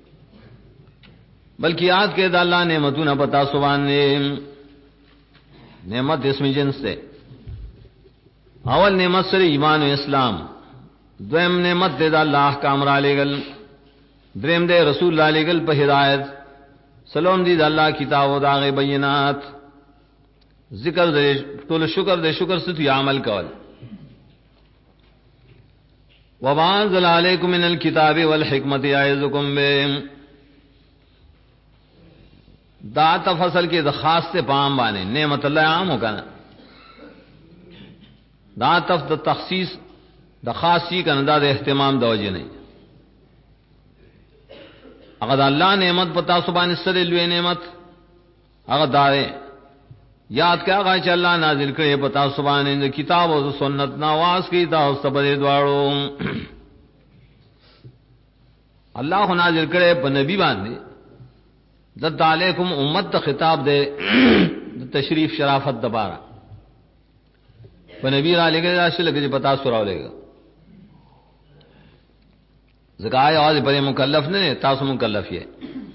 بلکہ یاد کے دا اللہ نعمتوں نہ پتا سبحان نے نعمت اسم جنس سے اول نعمت سر ایمان و اسلام دویم نعمت دے دا اللہ احکام را لے گل دریم دے رسول اللہ لے گل پہ ہدایت سلام دی دا اللہ کتاب و داغ بینات ذکر دے طول شکر دے شکر سے تو عمل کول وَوَأَنزَلَ عَلَيْكُم مِّنَ الْكِتَابِ وَالْحِكْمَةِ يَعِظُكُم بِهِ دا تفصل کے خاص سے پام بانے نعمت اللہ عام ہو کنا دا تخصیص دا خاصی کنا دا اہتمام دا وجہ نہیں اگر اللہ نعمت پتا سبحان سر لوے نعمت اگر دارے یاد کیا گا چ اللہ نازل کرے پتا سبحان ان کتاب و سنت نواز کی تا سبد دوارو اللہ نازل کرے پ نبی باندې دد علیکم امت خطاب دے تشریف شرافت دوبارہ پ نبی را لے گا اصل کہ پتا سراو لے گا زکائے اور بڑے مکلف نے تاسو مکلف یہ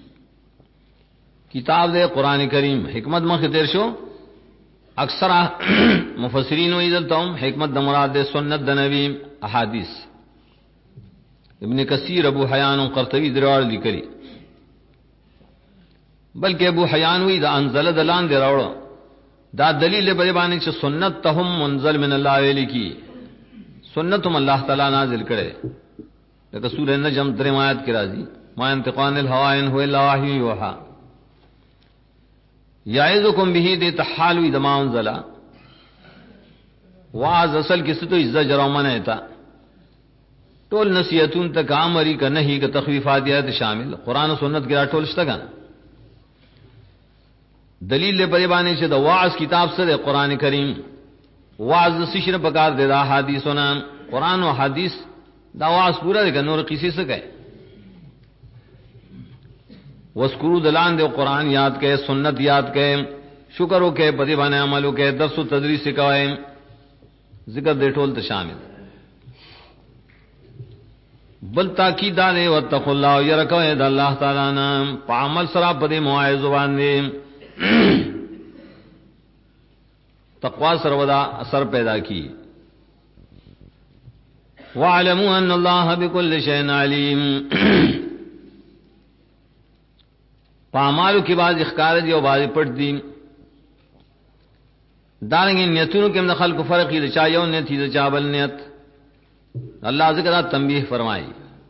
کتاب دے قرآن کریم حکمت مخ دیر شو اکثر مفسرین و عزتهم حکمت مراد دے سنت د نبی احادیث ابن کثیر ابو حیان و قرطبی دروار لکری بلکہ ابو حیان وی دا انزل دلان دے راوڑا دا دلیل بے بانے چ سنت تہم منزل من اللہ علیہ کی سنتم اللہ تعالی نازل کرے لیکن سورہ نجم درم آیت کی راضی ما انتقان الهوى ان هو الا وحی یوحى یعظکم به دے تحالوی دما انزلا واز اصل کی ستو زجر و منع تا ټول نصیحتون تک امری کا نہیں کا تخویفات یات شامل قرآن و سنت کی ټول شتگا دلیل لے پریبانے سے دا واعظ کتاب سے دے قرآن کریم واعظ سشر پکار دے دا حدیث ہونا قرآن و حدیث دا واعظ پورا دے کہ نور کسی سے کہے وذکروا دلان دے قرآن یاد کے سنت یاد کے شکر ہو کے پریبانے عمل ہو کے درس و تدریس سکھائے ذکر دے ٹول تو شامل بل تاکید دے واتقوا اللہ یرکو دا اللہ تعالیٰ نام پا عمل سرا پدے معاذ زبان دے تقوی سرودا اثر پیدا کی وَاعْلَمُوا أَنَّ اللَّهَ بِكُلِّ شَيْءٍ عَلِيمٌ پامالو کی باز اخکار دی و باز پڑھ دی دارنگی نیتونو کے مدخل کو فرقی دچا یو نیت ہی دچا بل نیت اللہ ذکر تنبیہ فرمائی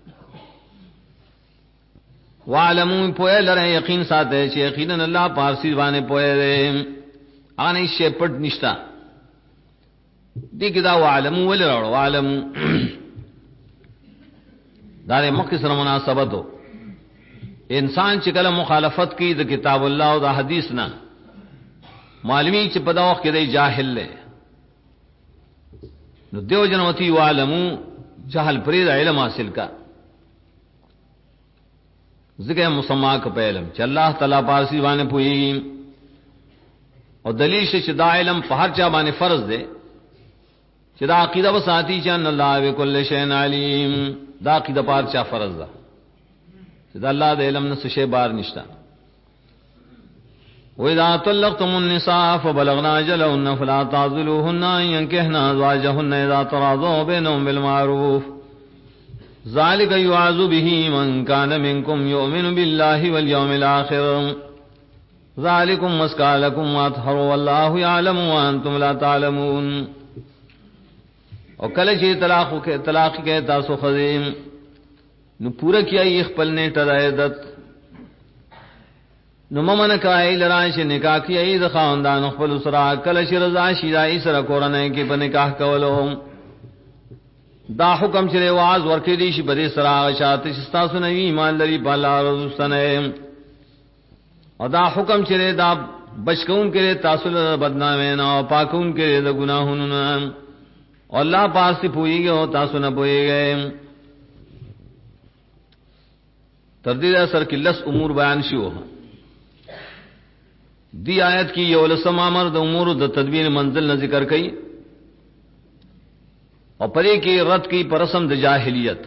وَعَلَمُوا پوئے لرے یقین ساتھ ہے چھے یقیناً اللہ پارسی بانے پوئے دے آنے اس شے پڑھ نشتا دیکھ دا وَعَلَمُوا ولی روڑ وَعَلَمُوا دارے مقصر مناسبت ہو انسان چکل مخالفت کی دا کتاب اللہ و دا حدیث نا معلومی چھ پدا وقت دے جاہل لے نو دیو جنوتی وَعَلَمُوا جہل پرید علم حاصل کا ذکر مسمع کا پہلم چھ اللہ تعالیٰ پارسی بانے پوئی اور دلیل سے چھ دا علم پہر چاہ بانے فرض دے چھ دا عقیدہ بساتی چاہن اللہ بکل شین علیم دا عقیدہ پہر چاہ فرض دا چھ دا اللہ دا علم نس شے بار نشتا وَإِذَا طَلَّقْتُمُ النِّسَاءَ فَبَلَغْنَ أَجَلَهُنَّ فَلَا تَعْضُلُوهُنَّ أَن يَنكِحْنَ أَزْوَاجَهُنَّ إِذَا تَرَاضَوْا بَيْنَهُم بِالْمَعْرُوفِ ذلك يوعظ به من كان منكم يؤمن بالله واليوم الآخر ذلكم أزكى لكم وأطهر والله يعلم وأنتم لا تعلمون اور کل چی طلاق کے تاسو خزیم نو پورا کیا یہ خپل نے ٹرائدت نو ممن کائی لرائش نکاح کیا یہ خاندان خپل اسرا کل چی رضا شیدائی سر کورنے کی پنکاح کولو دا حکم چرے واز ورکی دیشی بدے سراغ شاعت شستاسو نوی ایمان لری پالا رضوستنے اور دا حکم چرے دا بچکون کرے تاسل بدنامین اور پاکون کرے دا گناہون اور اللہ پاس سے پوئی گئے ہو تاسو نہ پوئی گئے تردید اثر کی لس امور بیان شو دی آیت کی یو لسم امر د امور د تدبیر منزل نہ ذکر کئی اور پرے کی رد کی پرسم د جاہلیت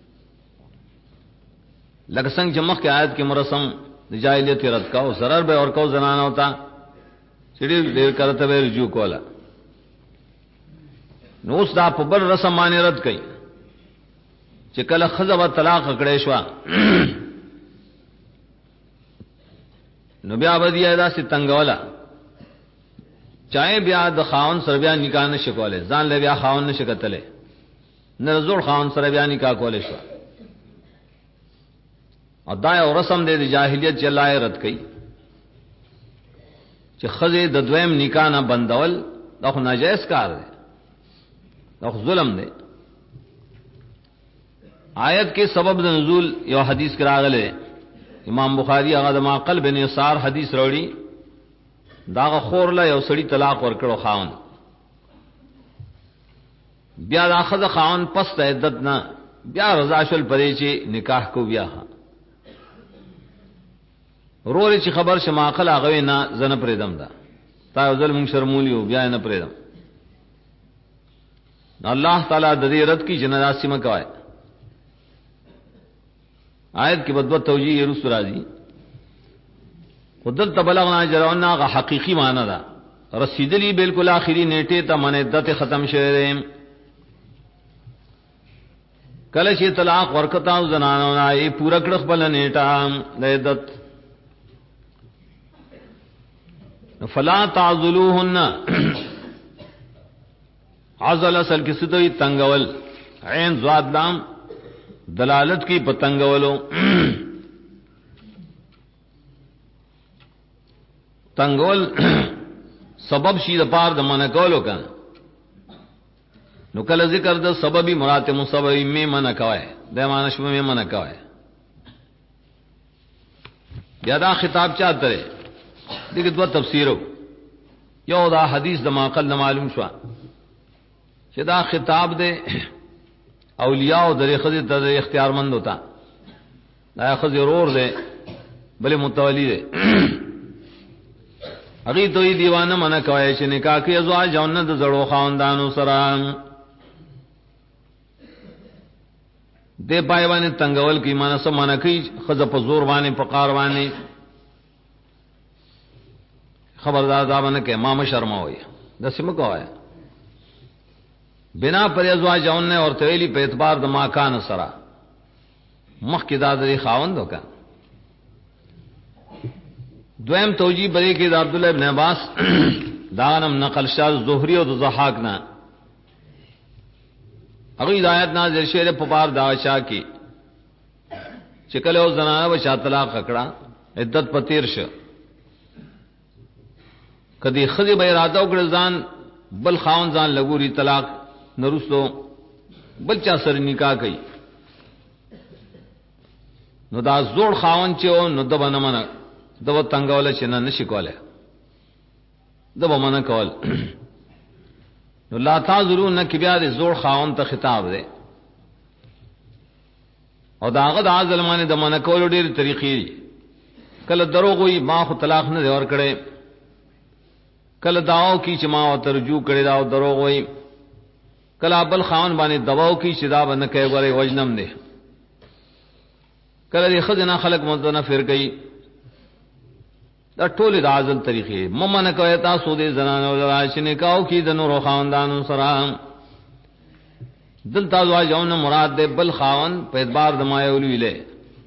لگسنگ جمخ کے آیت کے مرسم د جاہلیت رد کا ضرر بے اور کو زنانہ ہوتا چڑی دیر کرتے ہوئے رجوع کولا نوس دا پبر رسم مانے رد کئی چکل خزب طلاق اکڑیشوا نو بیا بدی ادا سے تنگولا چاہے بیا د خاون سر بیا نکاح نہ شکولے ځان له بیا خاون نہ شکتلے نہ زور خاون سر بیا نکاح کولے شو ادا او رسم دے جاہلیت چلائے رد کئی چې خزه د دویم نکاح نه بندول دا خو ناجائز کار دی دا خو ظلم دی آیت کے سبب نزول یو حدیث کرا غلے امام بخاری هغه د معقل بن یسار حدیث وروړي دا خور له یو سړی طلاق ورکړو خاون بیا دا خزه خاون پس ته عدت نه بیا رضا شل پرې چې نکاح کو بیا روري چې خبر شمه عقل هغه نه زنه پرېدم دا تا ظلم شرمولیو بیا نه پرېدم الله تعالی د دې رد کی جناسی مکوای آیت کی بدبت توجیہ رسول راضی خودت تبلغنا جرعنا غا حقیقی معنی دا رسیدلی بالکل آخری نیٹے تا من عدت ختم شہریں کلشی طلاق ورکتا زنانونا ای پورا کڑخ بل نیٹا دا عدت فلا تعذلوہن عزل اصل کسی توی تنگول عین زواد لام دلالت کی پتنگولو تنگول سبب شی د پار د من کولو کن نو کله ذکر د سببی مراد مسببی می من کوي د مانش می من کوي بیا دا خطاب چاته دی دغه دو تفسیرو یو دا حدیث د معقل معلوم شو چې دا خطاب دی اولیاء در خزی ته اختیار مند ہوتا دا خزی رور دے بلے متولی دے اگی تو ای دیوانہ منع کوي چې نکاح کې ازواج جنت زړو خاوندانو سره دے پای باندې تنگول کی معنی سم منع کوي خزه په زور باندې په قار باندې خبردار دا باندې کې ما شرما وي د سم کوه بنا پر ازواج اون نے اور تویلی په اعتبار د ماکان سرا مخ کی دادری خاوند وکا دویم توجیہ بری کی عبد الله ابن عباس دانم نقل شاذ زہری او ضحاک نا اگے ہدایت نازل شعر په پار دا چا کی چکل او زنانه بچا طلاق ککڑا عدت پتیر ش کدی خذ به اراده وکړ ځان بل خاون ځان لګوري طلاق نرستو بلچا سر نکاح کئی نو دا زوڑ خاون چو نو دبا نمانا دبا تنگولا چنا نشکولا دبا منا کول نو لا تازرون نکی بیا دے زوڑ خاون تا خطاب دے او دا آغا دا ظلمانی دا منا کولو دیر طریقی دی کل دروغوی ما خو طلاق نہ دے اور کڑے کل داو کی چما او ترجو کڑے داو دروغوی کلا بل خاون باندې دباو کی شدا باندې کوي غره وجنم دے کله دې خزنا خلق متنفر گئی دا ټول د اعظم طریقې ممنه کوي تاسو دې زنانو راشنه کاو کی د نور خاوندانو سره دل تاسو جون مراد دې بل خاون په اعتبار د مایولوی له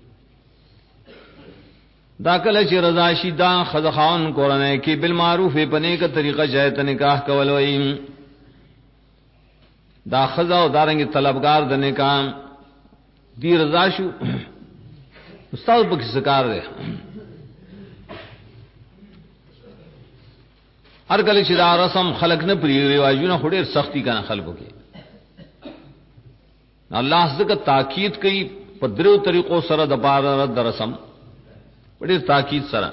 دا کله چې رضا شي دا خذ خاون قرانه کې بالمعروف په نیک طریقه جایت نکاح کول وایي دا خزا او دارنګ طلبگار د نکاح دی رضا شو استاد په کیسه کار دی هر کله چې دا رسم خلق نه پری رواجونه خډیر سختی کنه خلکو کې الله زکه تاکید کوي په درو طریقو سره د بار رد رسم ډیر تاکید سره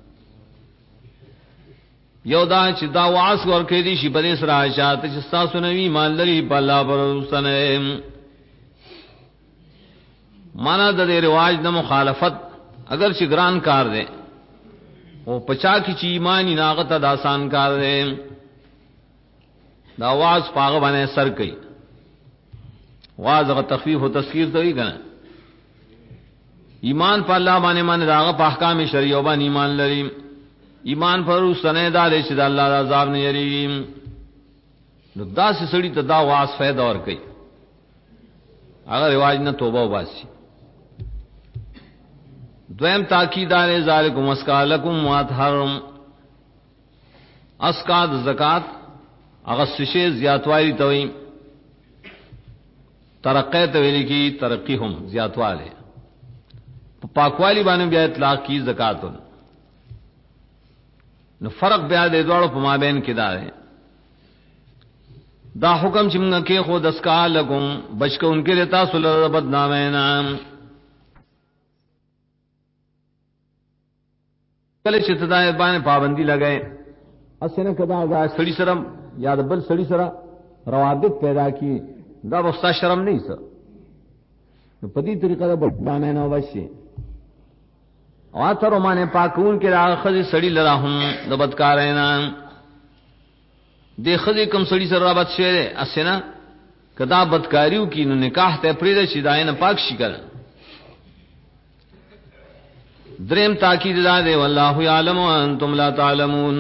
یو دا چې دا واس ورکې دي شي په سره عائشہ چې تاسو نوی مان لري په الله پر وسنه مانا د رواج د مخالفت اگر شگران کار دے او پچا کی چی ایمانی ناغت دا آسان کار دے دا واز پاغ بنے سر کئی واز اگر تخفیف و تذکیر تو ہی کنا ایمان پا اللہ بانے مانے داغ پا احکام شریعہ بان ایمان لریم ایمان پر اس سنے دا دے چی دا اللہ دا عذاب نیریم نو دا سی سڑی تا دا واز فیدہ اور کئی اگر رواج نہ توبہ باسی دویم تاکید آنے ذالکم اسکالکم واتحرم اسکاد زکاة اغسشے زیادوالی توئی ترقی تویلی کی ترقی ہم زیادوالی پاکوالی بانے بیا اطلاق کی زکاة نو فرق بیا دے دوڑو پا مابین کی دارے دا حکم چمگا کے خود اسکالکم بچکا ان کے لیتا سلر بدنامینا کله چې تدای باندې پابندی لګای اسنه کدا دا سړی سره یا د بل سړی سره روابط پیدا کی دا وستا شرم نه سه نو په دې طریقه دا باندې نو وشي او تر باندې پاکون کې راخذ سړی لرا هم د بدکارینا د خذ کم سړی سره رابط شه اسنه کدا بدکاریو کی نو نکاح ته پرې شي داینه پاک شي کړه دریم تاکید دے واللہ یعلم وانتم لا تعلمون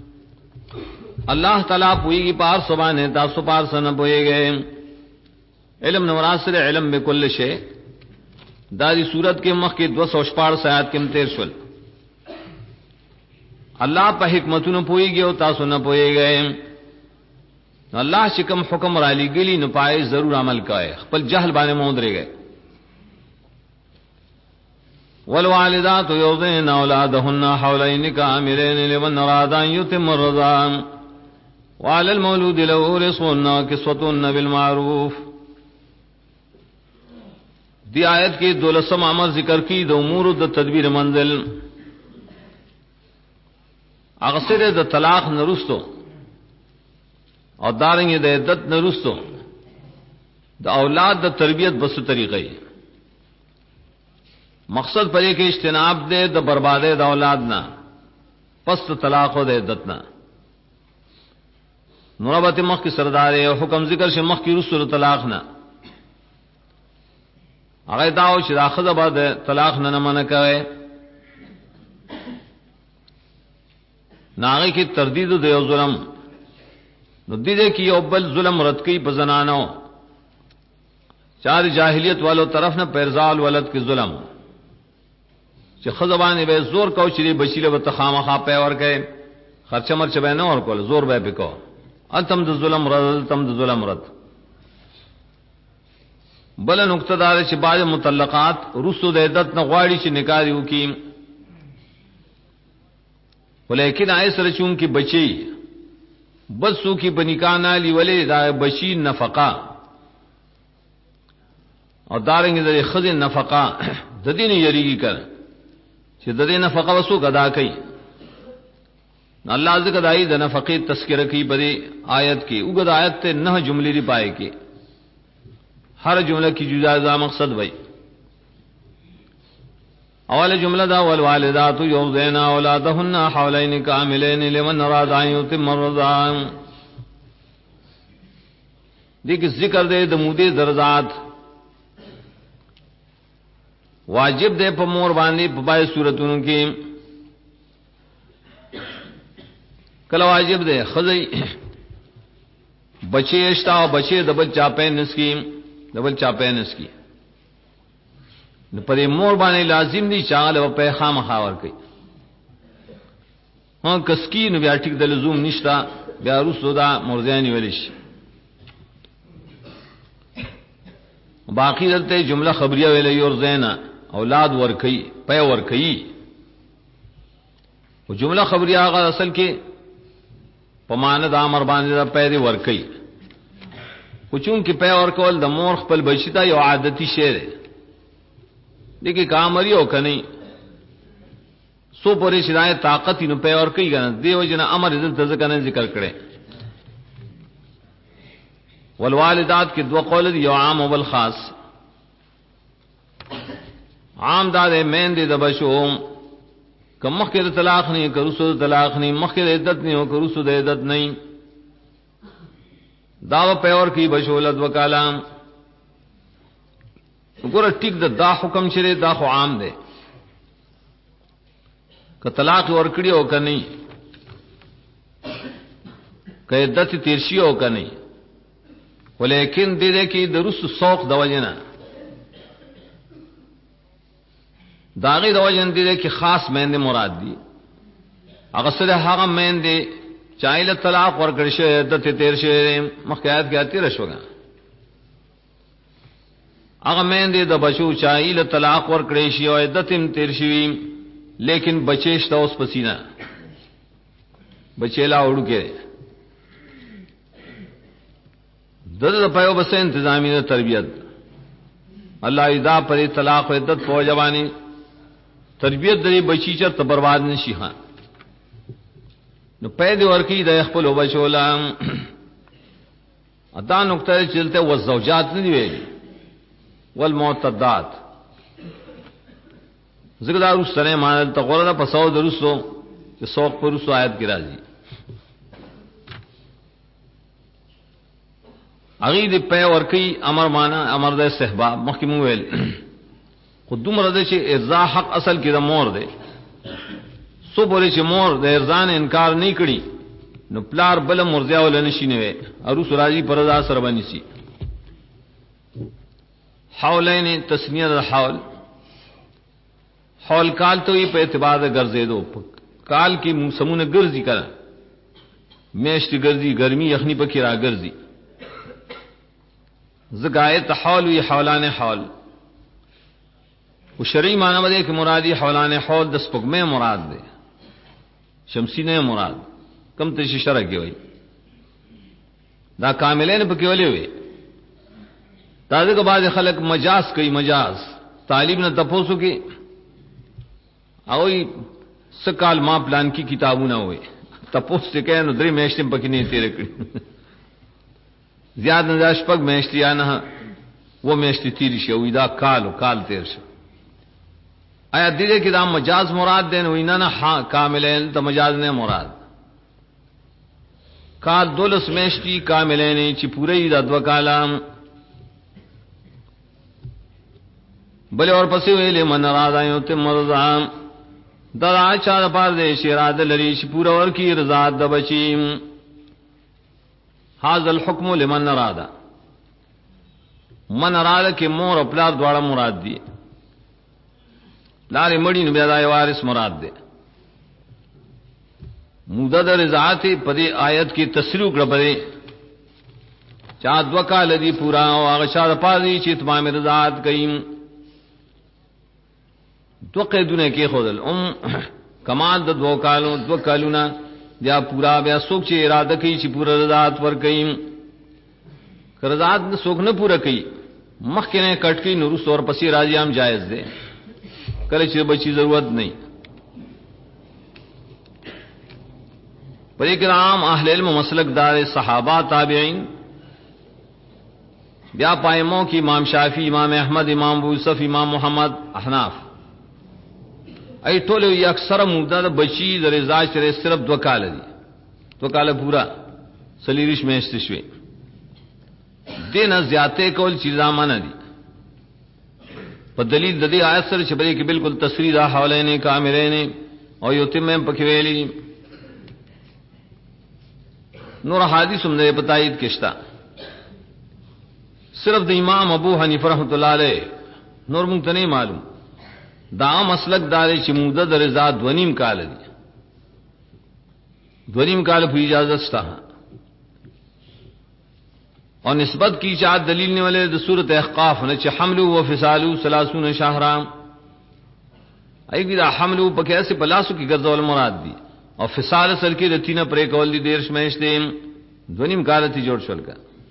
اللہ تعالیٰ پوئی گی پار سبانے تاسو پار سن پوئے گئے علم نوراسر علم بکل شے دادی صورت کے مخ کے 266 آیات کے متیر شل اللہ پا حکمتون پوئی گئے تاسو نہ پوئے گئے اللہ شکم حکم رالی گلی نپائے ضرور عمل کائے خپل جہل بانے موندرے گئے والوالدات يرضعن أولادهن حولين كاملين لمن أراد أن يتم الرضاعة وعلى المولود له رزقهن وكسوتهن بالمعروف دی آیت کے 12 امر ذکر کی د امور د تدبیر منزل اغسر د طلاق نرستو اور دارنگ د عدت نرستو د اولاد د تربیت بس طریقے مقصد پر ایک اجتناب دے د بربادے د اولاد نہ پس طلاق و دے عدت نہ نوربت مخ کی سردار حکم ذکر سے مخ کی رسل طلاق نہ اگر داو چې دا خذ بعد طلاق نه منع کوي ناغه کی تردید د یو ظلم نو دې کې یو بل ظلم رد کی په زنانو چار جاہلیت والو طرف نہ پیرزال ولد کی ظلم چې خزبانه به زور کو چې بشیله به تخامخه په ور کوي خرچه مرچ به نه ور کول زور به پکو انتم د ظلم رد تم د ظلم رد بل نقطه دار چې بعض مطلقات رسو د عدت نه غواړي چې نکاح یو کی ولیکن ایسر چون کی بچی بسو کی بنکاح نالی ولی دا بچی نفقہ اور دارنګ د خزن نفقہ د دین یریږي کړه چې د دې نفقه وسو ادا کوي الله ذکر دای د نفقې تذکرہ کی بری آیت کی وګد آیت ته 9 جملې دی پائے کی ہر جملہ کی جدا مقصد بھائی اول جملہ دا والوالدات یرضعن اولادهن حولین کاملین لمن اراد ان یتم الرضاعة دیکھ ذکر دے دمودی درجات واجب دے په مور باندې په بای صورتونو کې کله واجب دے خزی بچی اشتا او بچی د بچا پینس کی دبل چا پینس کی نو پدې مور باندې لازم دي چاله په خامخا ور کوي ها کسکی نو بیا ټیک د لزوم نشتا بیا رسو دا مرزانی ولیش باقی دلته جمله خبریه ویلې اور زینا اولاد ور کوي په ور کوي او جمله خبریه هغه اصل کې پمانه د امر باندې په دی ور کوي چون کې په اور کول د مور خپل بچیتا یو عادتي شی دی دیکي کامری او کني سو پرې شدای طاقت نو په اور کوي کنه دیو جن امر عزت ذکر ذکر کړي والوالدات کې دو قول دی یو عام او بل خاص عام دا دے مین دے دبشو کہ مخی دا طلاق نہیں کہ رسو دا طلاق نہیں، مخی دا عدت نہیں ہو کہ رسو دا عدت نہیں، داو پیور کی بشولت وکالام گورا ٹک دا حکم چرے دا خو عام دے کہ طلاق ورکڑی ہو کہ نہیں، کہ عدت تیرشی ہو کہ نہیں، ولیکن دے کہ درست سوق دوجنا داغی دوجن دے کہ خاص مین دے مراد دی اغسر حاغم مین دے چاہیل طلاق ورکڑ شو عدت تیرشی مخیات کیا تیرش ہوگا اغا مین دے دا بچو چاہیل طلاق ورکڑ شو عدت تیرشی لیکن بچیش تا اس پسینہ بچیلا اڑو کے دد پیو بس انتظامی دا تربیت اللہ ادا پر طلاق و عدت پو جوانی تربیت دری بچی چر تبرباد نشی ہاں نو پید ورکی دا اخپل و بچولا ادا نکتہ چلتے والزوجات نہیں ویلی والمعتدات ذکر دا رس سنے مانا تغورنا پساو دا رسو کہ سوق پر رسو آیت کی راضی اغید پی ورکی امر مانا امر دا استحباب محکمو ویل خودم رده چه ارزا حق اصل کی دا مور دے سو بولی چه مور دا ارزان انکار نہیں کری نو پلار بل مرزیاو لنشی نوے اروس راجی پرزا سربانی سی حولین تسنیه دا حول کال تو یہ پہ اعتبار دا گرزے دو کال کی سمون گرزی کرا میشت گرزی گرمی یخنی پکی را گرزی زگایت حول وی حولان حول وہ شرعی معنی بدے کہ مرادی حولان حول دس پک میں مراد دے شمسی نے مراد کم تشی شرع کی ہوئی دا کاملین پکی والے ہوئے تازہ کے بعد خلق مجاز کئی مجاز تعلیم نہ تپوسو کی اوئی سکال ماں پلان کی کتابوں نہ ہوئے تپوس سے کہے نو دری میشتیں پکی نہیں تیرے کری زیاد نجاش پک میشتی آنا وہ میشتی تیری شی اوئی دا کال تیر شا آیا دیدے کہ دا مجاز مراد دین ہوئی نا ہاں کاملین تا مجاز نے مراد کال دولس میشتی کاملین چی پوری دا دو کالام بلے اور پسی ویلے من رادا یتم رضام دا چار پار دے شیراد لریش پورا ور کی رضا د بچیم حاذ الحکم لمن رادا من رادا کہ مور اپلار دوڑا مراد دی لارے مڑی نو بیدا وارث مراد دے مدد رضاعت پدی آیت کی تسریح کر پدی چا دو کال دی پورا او اغشاد پادی چ تمام رضاعت کئیم دو قیدونه کې خودل کمال د دو کالونا بیا پورا بیا سوک چې اراده کوي چې پورا رضاعت ور کوي رضاعت نه سوک نه پورا کوي مخکې نه کټ کوي نور سور پسې راځي هم جایز دی کله چې بچی ضرورت نه پرې کرام اهل علم مسلک دار صحابہ تابعین بیا پایمو کی امام شافعی امام احمد امام ابو یوسف امام محمد احناف ای ټولو یې اکثر موده د بچی د رضا سره صرف دو کال دي دو کال پورا سلیریش میشت شوي دینه زیاته کول چې زمانه دي په دلیل د دې آیت سره چې بلکې بالکل تصریح دا حوالین کاملین او یتیم پکې ویلي نور حدیث هم نه بتایید کشتا صرف د امام ابو حنیفه رحمۃ اللہ علیہ نور مونږ ته نه معلوم دا مسلک دارے چې موده د رضا دونیم کال دی دونیم کال په اجازه شته اور نسبت کی چا دلیل نے والے د سورۃ احقاف نے چې حمل و فصال 30 شهرا ایګی دا حمل په کیسه پلاسو کی ګرځول مراد دی اور فصال سر کی رتینه پرې کول دی دیرش مېشته دونیم کال تی جوړ شول کا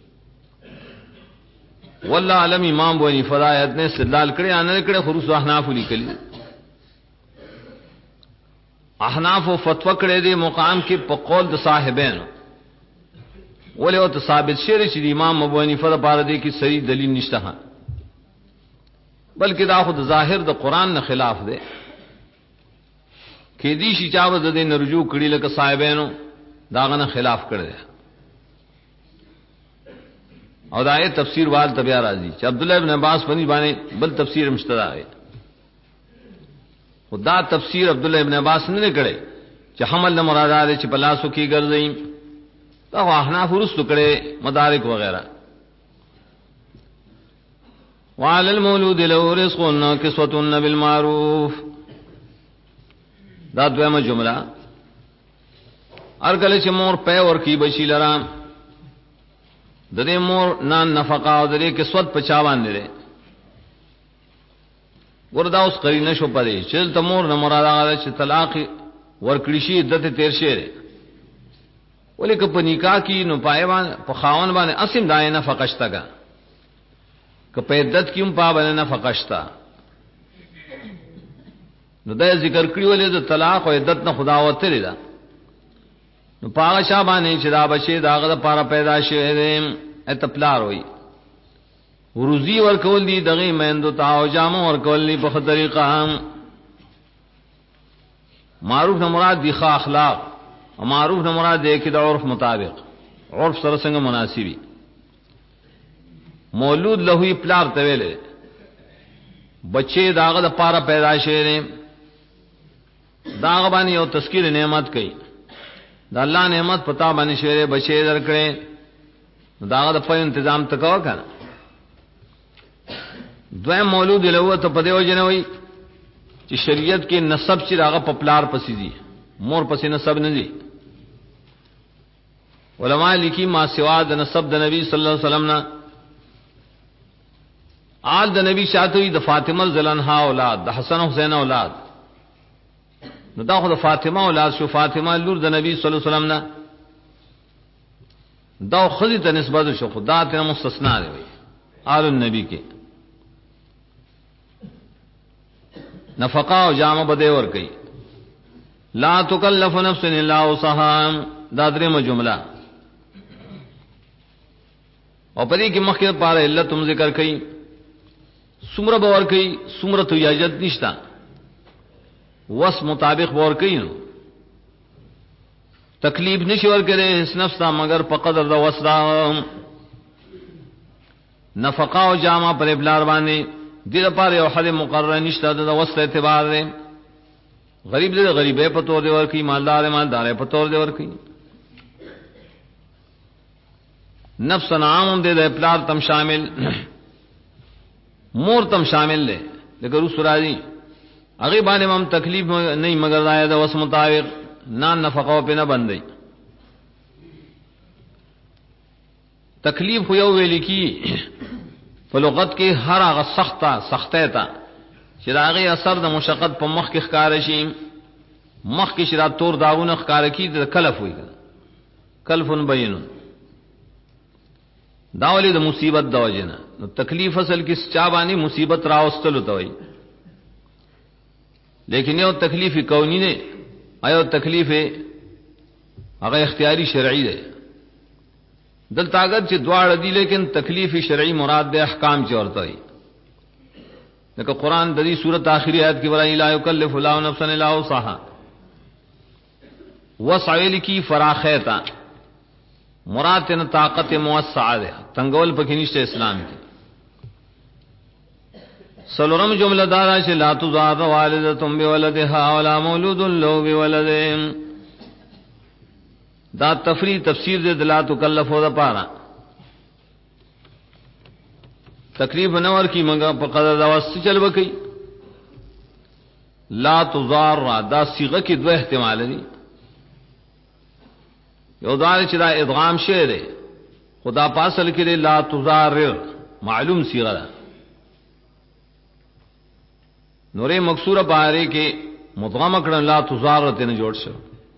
والله علم امام بونی فرایت نے استدلال کړي ان کړي خروس احناف لیکلي احناف فتوا کړي دي مقام کې په قول د صاحبین ولې او ثابت شری چې امام ابو حنیفه لپاره دي کې صحیح دلیل نشته بلکې دا خود ظاهر د قران نه خلاف دی کې دي شي چا د دې نرجو کړي لکه صاحبانو داغه نه خلاف کړي او دا یې تفسیر وال تبیا راځي چې عبد الله ابن عباس باندې بل تفسیر مشترا ہے خدا تفسیر عبد الله ابن عباس نه کړي چې حمل نه مراد ده چې پلاسو کې ګرځي دا احناف ورستو کړي مدارک وغیرہ وعلى المولود له رزق كسوة بالمعروف دا دویمه جمله ارګل چې مور په ور کی بشی لرام د دې مور نان نفقه او د دې کسوت په چا باندې ده وردا اوس قرینه شو پدې چې ته مور نه مراد هغه چې طلاق ورکړی شي عدت تیر شي ولیک په نکاح کې نو پایوان په خاون باندې اسیم دای نه فقشتګه که په عدت کې هم پا باندې نه فقشتا نو دا ذکر کړی ولې د طلاق او عدت نه خدا وته لري نو پاغه شا باندې چې دا بچي داغه لپاره پیدا شوی دی اتپلار وي ورزي ورکول دي دغه مندو تا او جامو ورکول دي په طریقه معروف نه مراد دي ښه اخلاق او معروف نه مراد دی کې د عرف مطابق عرف سره څنګه مناسبي مولود له پلار ته ویلې بچي داغه د پاره پیدا شوی دی داغه باندې یو تذکیر نعمت کوي دا الله نعمت پتا باندې شوی بچي درکړي داغه د په تنظیم تکوا کنه دوی مولود له ته په دیو جنوي چې شریعت کې نسب چې داغه په پلار پسې دي مور پسې نسب نه دي علماء لیکي ما سوا د نسب د نبی صلی الله علیه وسلم نه آل د نبی شاتوی د فاطمه زلنها اولاد د حسن حسین اولاد نو دا خو د فاطمه اولاد شو فاطمه لور د نبی صلی الله علیه وسلم نه دا خو ته نسبت شو خدا ته مستثنا دی آل النبی کې نفقه او جامه بده ور کوي لا تکلف نفس الا وسعها دا درېمه جمله او پدې کې مخکې پاره علت تم ذکر کړي سمره باور کوي سمره تو اجازه نشتا وس مطابق باور کوي نو تکلیف نشي ور کړي اس نفس تا مگر په قدر د وسدا نفقه او جامه پر بلار باندې دې لپاره یو حد مقرر نشته د وسط اعتبار دی غریب دې غریبې په تور دی ور کوي مالدار مالدار په تور دی ور کوي نفس عام دې د پلار تم شامل مور تم شامل لے لیکن روس راضی اگے بانے ہم تکلیف نہیں مگر رائے دا وس مطابق نان نفقو پہ نہ بندئی تکلیف ہویا ویلی کی فلغت کے ہر آغا سختے تا چراغی اثر دا مشقت پا مخ کی خکارشی مخ کی شرا تور داغون خکارکی دا کلف ہوئی کلفن بینن داولی د مصیبت د وجنه نو تکلیف اصل کې چا باندې مصیبت راوستلو ته وي لیکن یو تکلیف کونی نه ایو تکلیف هغه اختیاری شرعی ده دل طاقت چې دواړه دي لیکن تکلیف شرعی مراد د احکام چورته وي لکه قران د دې سورته اخری آیت کې ورای لا یکلف الله نفسا الا وسعها وسع کی فراخیتا مراد نے طاقت موسعہ ہے تنگول پکې نشته اسلام کې سلورم جمله دارا چې لا تزار والدتم بولدها ولا مولود له بولده دا تفریح تفسیر دې لا تکلف هو دا پارا تکلیف نور کی منګه په قدر دا وس چل وکي لا تزار دا صيغه کې دوه احتمال دي یو دار چې دا ادغام شعر دی خدا پاسل کې لا تزار معلوم صيغه ده نورې مکسوره باره کې مدغم کړه لا تزار ته نه جوړ شو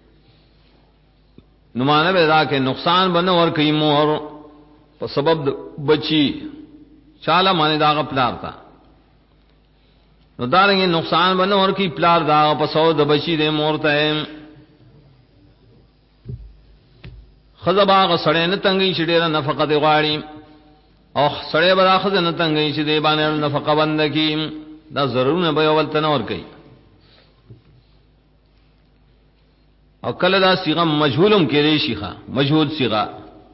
نو معنی به دا کې نقصان بنه ور کوي مور په سبب بچي چاله معنی دا غپلار تا نو دارنګ نقصان بنه ور کوي پلار دا په سو د بچي د مور ته خذبا غسړې نه تنګي چې ډېر نفقه دی غواړي او سړی برا خزنه تنګي چې دی باندې نفقه بند کی دا ضرورونه به اول تنور کوي او کله دا صيغه مجهولم کېږي شيخه مجهول صيغه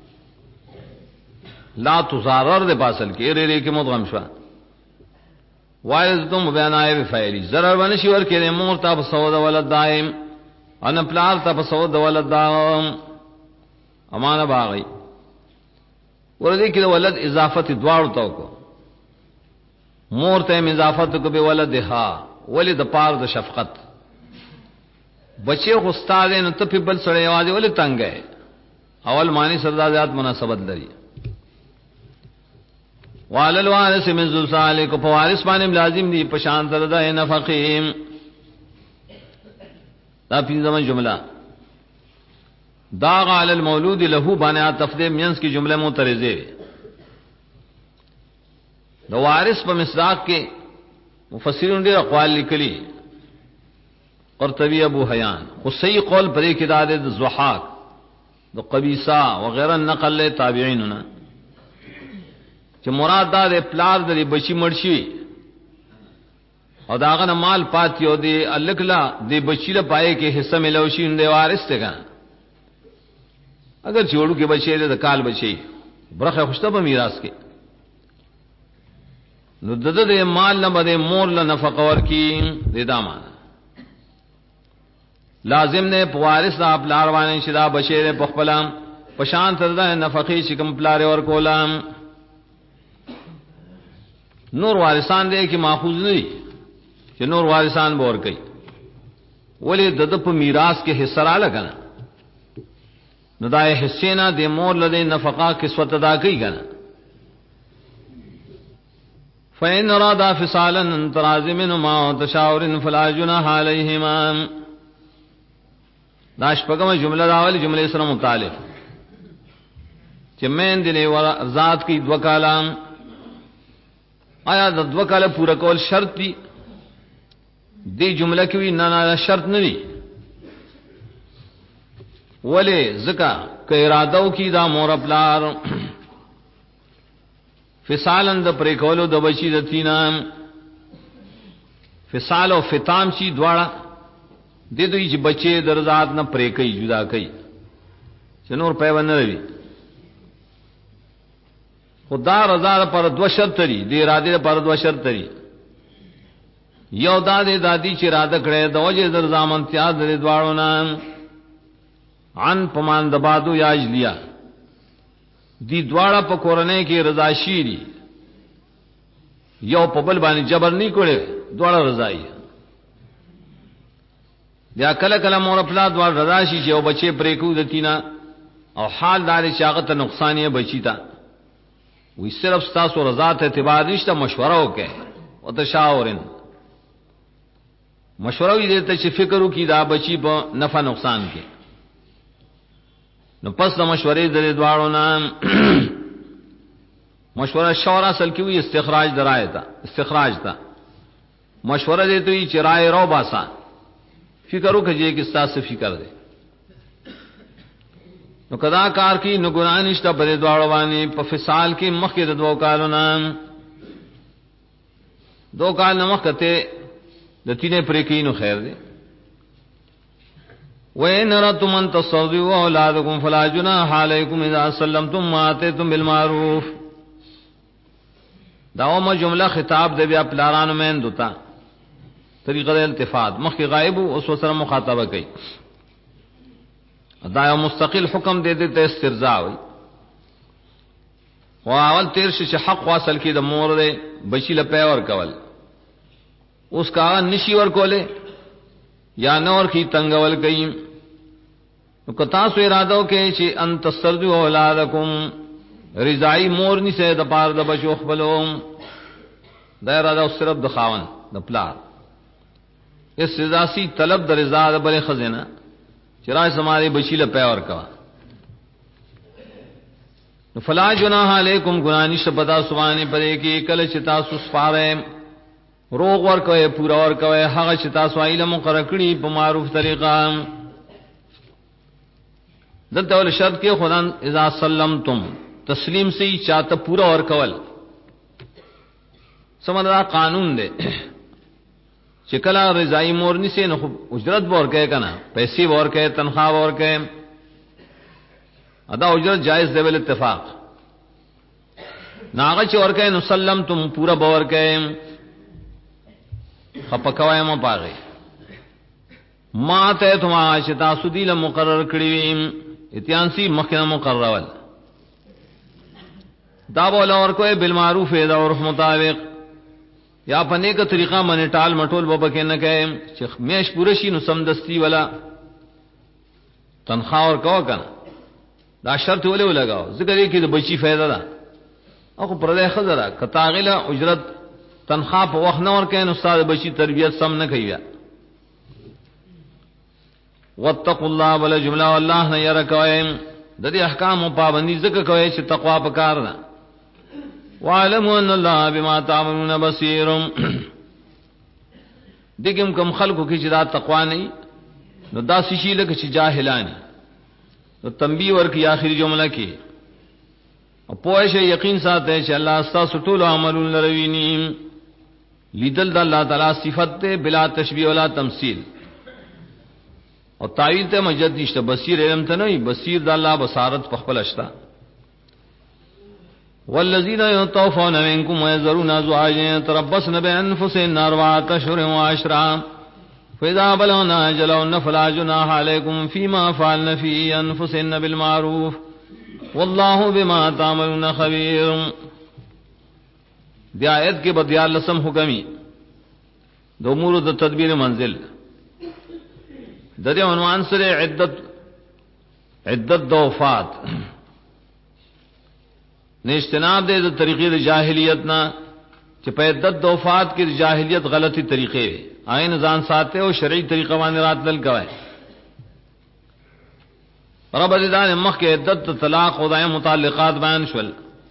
لا تضارر د باصل کې ری کې مدغم شو وایز تم بیان آئے فعلی ضرر ونشي ور کې مور ته سود ولد دائم ان پلار ته سود ولد دائم امانه باغی ورته کې ولد اضافت دواړو تو کو مور ته اضافت کو به ولدها ولد پار د شفقت بچے استاد نو ته په بل سره आवाज ولې تنگ ہے اول معنی سردا ذات مناسبت لري وعلى الوارث من ذو صالح کو فوارث باندې لازم دي پشان تر ده نفقیم دا پینځمه جمله دا على المولود له باندې تفدیم مینس کی جمله معترضه د وارث په مصداق کې مفسرین ډېر اقوال لیکلي قرطبی ابو حیان خو صحیح قول پرې کې دا د زحاق د قبیصه وغیرہ نقل له تابعینونه چې مراد دا د پلار د بچی مرشي او داغه مال پاتیو دی الکلا دی بچی له پای کې حصہ ملوشي اند وارث ته کان اگر جوړو کې بچی د کال بچی برخه خوشته په میراث کې نو د مال نه بده مور له نفقه ورکی د دامان لازم نے وارث دا پلار باندې شدا بشیر په خپلام پشان تر دا نفقه چې کوم پلار ور کولم نور وارثان دې کې ماخوذ نه دي چې نور وارثان به ور کوي ولې د په میراث کې حصہ را لګنه نو دا حصے نه د مور له نفقه کې سوت ادا کوي کنه فإن رادا فصالا ترازمنما وتشاور فلا جناح عليهما داش پگم جملہ داول جملے سره متعلق چې مین دې ور ذات کی دو کلام آیا د دو کاله پورا کول شرط دی دی جمله کې نه شرط نه دی ولی زکا که ارادو کی دا مور پلار فصالن د پرې کولو د بچی د تینام فصال او فتام چی دواړه د دوی چې بچي درزاد نه پرې کوي جدا کوي چې نور پیوند نه لري خدا رضا پر دو شرط لري د اراده پر دو شرط لري یو دادې دادی چې اراده کړي د وجه در زامن تیاد لري دواړو نه عن پمان دبادو یاج لیا دی دواړه په کورنۍ کې رضا شيري یو په بل باندې جبر نه کړي دواړه رضای بیا کله کله مور خپل دوار رضا شي چې او بچي پرې کو دتینا او حال دار شاغت نقصان یې بچی تا وی صرف تاسو رضا ته اعتبار نشته مشوره وکړي او تشاورن مشوره یې ته چې فکر وکړي دا بچی په نفع نقصان کې نو پس د مشورې د دواړو نه مشوره شورا اصل کې وی استخراج درایه تا استخراج تا مشوره دې ته چې رائے رو باسا فکر وکړي چې تاسو فکر دې نو کدا کار کی نو ګناه نشته په دواړو باندې په فصال کې مخکې د دوه کالو نه دوه کال نه مخکته د تینې پرې کې نو خیر دې وَإِنْ أَرَدْتُمْ أَنْ تَسْتَرْضِعُوا أَوْلَادَكُمْ فَلَا جُنَاحَ عَلَيْكُمْ إِذَا سَلَّمْتُمْ مَا آتَيْتُمْ بِالْمَعْرُوفِ داومه جمله خطاب دی بیا پلارانو مین دوتا طریقه التفات مخ غائب او اس سره مخاطبه کوي دا یو مستقل حکم دے دیتے استرزاء وي او اول تیر شي حق واصل کی د مور دے بچی له پیور کول اس کا نشي ور کوله یا نور کی تنگول کئ نو کتا سو ارادو کې چې ان تسترضوا اولادکم رضای مور نشه د پار د بچو خپلوم دا اراده صرف د خاون د پلار اس رضاسی طلب د رضا د بل خزینه چرای سماری بچی له پیور کا نو فلا جناح علیکم گنانی شپدا سبحانه پرې کې کله چې تاسو سپاره روغ ور کوي پورا ور کوي هغه چې تاسو علم مقرر کړی په معروف طریقه دلته ول شرط کې خدان اذا سلمتم تسلیم سے ہی چاہتا پورا اور کول سمجھ رہا قانون دے چکلا رضائی مورنی سے نہ اجرت بور کہے کنا پیسے بور کہے تنخواہ بور کہے ادا اجرت جائز دے بل اتفاق ناغچ اور کہے نسلم تم پورا بور کہے خپکوائے ما پاگئی ما تے تم آشتا سدیل مقرر کریویم اتیانسی مخنا مقررول دا بولا اور کوئی بالمعروف ہے دا عرف مطابق یا پنے کا طریقہ من ٹال مٹول بابا کے نہ کہے میش پورشی نو سمدستی والا تنخواہ اور کہو کنا دا شرط ولے لگاؤ ذکر یہ کہ بچی فائدہ دا او پردے خزرا کتاغلا اجرت تنخواہ په وخت نور کین استاد بچی تربیت سم نہ کییا واتقوا الله ولا جمله والله نه يرکویم د دې احکام او پابندی ذکر کوي چې تقوا پکار نه وعلموا ان الله بما تعملون بصير دګم کوم خلقو کې چې دا تقوا نه نو دا شي لکه چې جاهلانی نو تنبیه ورکی آخری جمله کې او پوهشه یقین ساته چې الله ستاسو ټول عملون لروینی لیدل د الله تعالی صفت ته بلا تشبیه ولا تمثيل او تعویل ته مجد نشته بصیر علم ته نه بصیر د الله بصارت په خپل اشتا والذین یطوفون منکم ويذرون ازواجا يتربصن بانفسهن اربعة اشهر وعشرا فاذا بلغنا اجلهن فلا جناح عليكم فيما فعلن في انفسهن بالمعروف والله بما تعملون خبير دی آیت کے بدیال لسم حکمی دو امور د تدبیر منزل د عنوان سره عدت دو وفات نے اجتناب دے د طریقے د جاہلیت نا کہ په عدت دو وفات کی جاہلیت غلطی طریقے آئین ځان ساتے او شرعی طریقہ باندې راتل کوي رب دان مخ کے عدت طلاق او دائم متعلقات بیان شول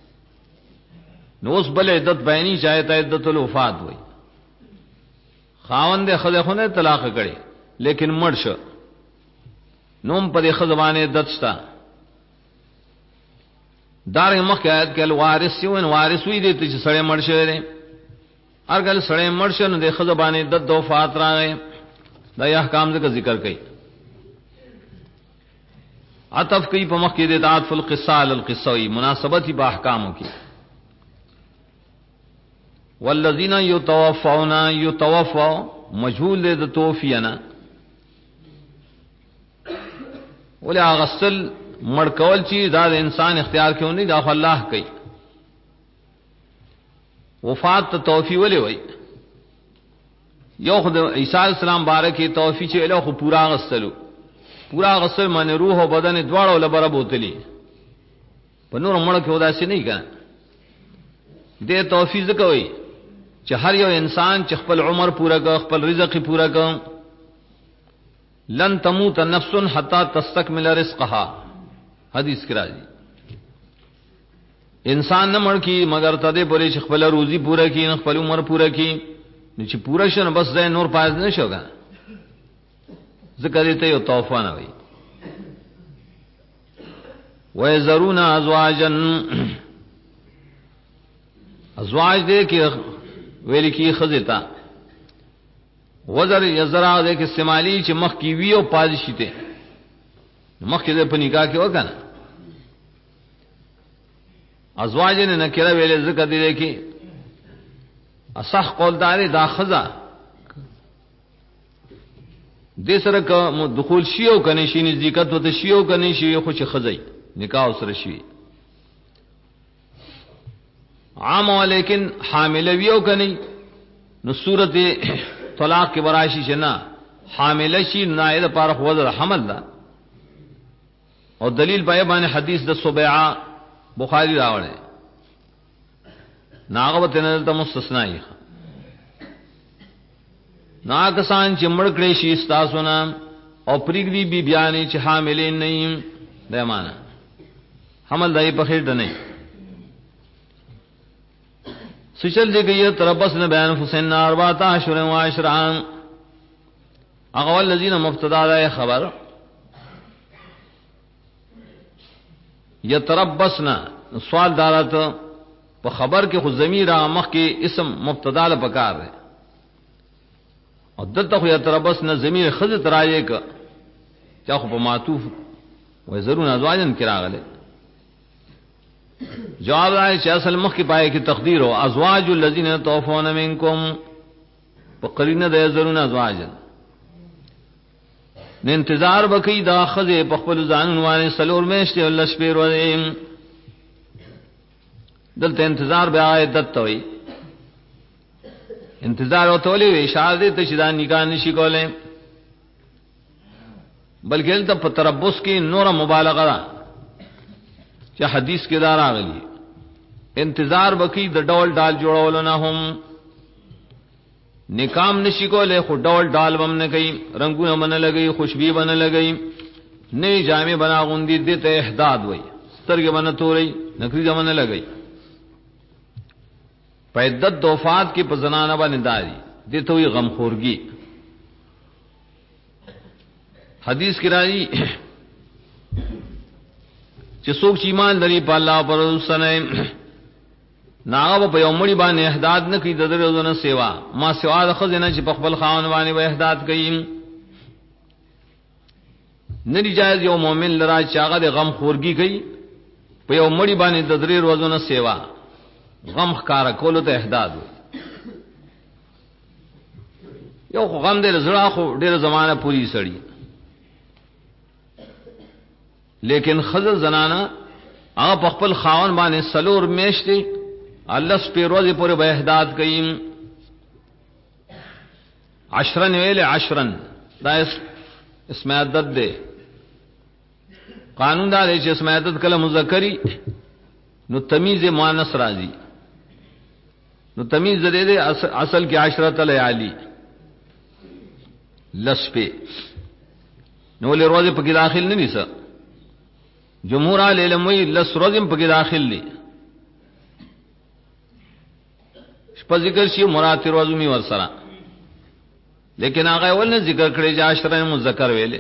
نو اس بل عدت بیانی چاہتا عدت الوفات ہوئی خاوند خزے خنے طلاق کړي لیکن مړ شو نوم پر خزبان عدت شتا دار مخ آیت کې الوارث یو وارث وی دي چې سړی مړ شوی دی ارګل سړی مړ شو نو د خزبان عدت د وفات راغی دا احکام ذکر کړي عطف کی په مخ کې د اطاعت القصال القصوی مناسبت با احکاموں کی والذین یتوفون مجهول د توفینا ولا غسل مړ کول چی دا انسان اختیار کیوں نہیں دا الله کوي وفات ته توفی ولې وای یو خدای عیسی السلام بارکه توفی چې له خو پورا غسلو پورا غسل معنی روح او بدن دواړو لپاره بوتلی په نور مړ کې وداسي نه کړه دې توفیق کوي چې هر یو انسان چې خپل عمر پورا کړ خپل رزق پورا کړ لن تموت نفس حتا تستكمل رزقها حدیث کرا دی انسان نہ مړ کی مگر تدې پورې چې خپل روزي پورا کړي خپل عمر پورا کړي چې پورا شنه بس ځای نور پاز نه شوګا ذکر ته یو توفا نه وي ويذرون ازواجا ازواج دې کې ویل کی خزتا وزر یزرا دې کې استعمالی چې مخ کی وی او پادشي ته مخ کې په نکاح کې وکنه ازواج نے نکره ویل ذکر دې کې اصح قول دار دا خزا دې سره کوم دخول شیو کني شي نزدېکت وته شیو کني شي خو چې خزای نکاح سره شي عام لیکن حامل ویو کني نو صورت طلاق کې براشي شنا حامل شي نائب پر وزر حمل دا او دلیل پای باندې حدیث د سبیعه بخاری راوړل ناغوت نه ته مستثنائی ناکسان چې مړ کړي شي تاسو نه او پریګدي بی بیانې چې حاملین نه دی معنا حمل دای په خیر نه سچل دې کې تربص نه بیان حسین 14 اشهر و عشران هغه الذين مبتدا ده خبر یتربصنا سوال دارت په خبر کې خو ضمیر مخ کې اسم مبتدا له پکار دی او دلته خو یتربس نه ضمیر خذ ترایې ک چا خو په معطوف و زرون ازواجن کراغله جواب راځي چې اصل مخ کې پای کې تقدیر او ازواج الذين توفون منکم په قرینه د زرون ازواجن نه انتظار وکي دا خذ په خپل ځان باندې سلور میشته الله شپیر وریم دلته انتظار به عادت وي انتظار او تولي اشاره ته چې دا نکاح نشي کولای بلکې دلته په تربص کې نور مبالغه ده چې حدیث کې دا راغلي انتظار وکي د ډول ډال جوړول نه هم نکام نشي کولای خو ډول ډال بم نه کوي رنگونه من لګي خوشبي بن لګي نه جامع بنا غوندي دته احداد وي سترګې بن توري نکري ځمن لګي پیدت دوفات کی پزنانہ با نداری دیتا ہوئی غمخورگی حدیث کی رائی چی سوک چیمان لری پا اللہ پر رسولم ناغا پا یومڑی بانی احداد نکی ددر ازن سیوا ما سوا دا خزینا چی پخبل خاون بانی با احداد کئیم نری جائز یو مومن لرا چاگا دے غمخورگی کئی پا یومڑی بانی ددر ازن سیوا غم خکارا کولو ته احداد یو خو غم دې زړه خو ډېر زمانہ پوری سړی لیکن خزر زنانا هغه په خپل خاون باندې سلور میشتي الله سپیروزي پورې به احداد کئیم عشرن ویل عشرن دا اسم عدد دے قانون دا دی چې اسم عدد کله مذکری نو تمیز مؤنث راځي نو تمیز دے دے اصل کی عشرت لیالی لس پہ نو لے روزے پکی داخل نہیں سا جمہور علم وی لس روزے پکی داخل لی شپا ذکر شی مراد روزو می ورسرا لیکن آقا اول نے ذکر کرے جا عشرہ مذکر ویلے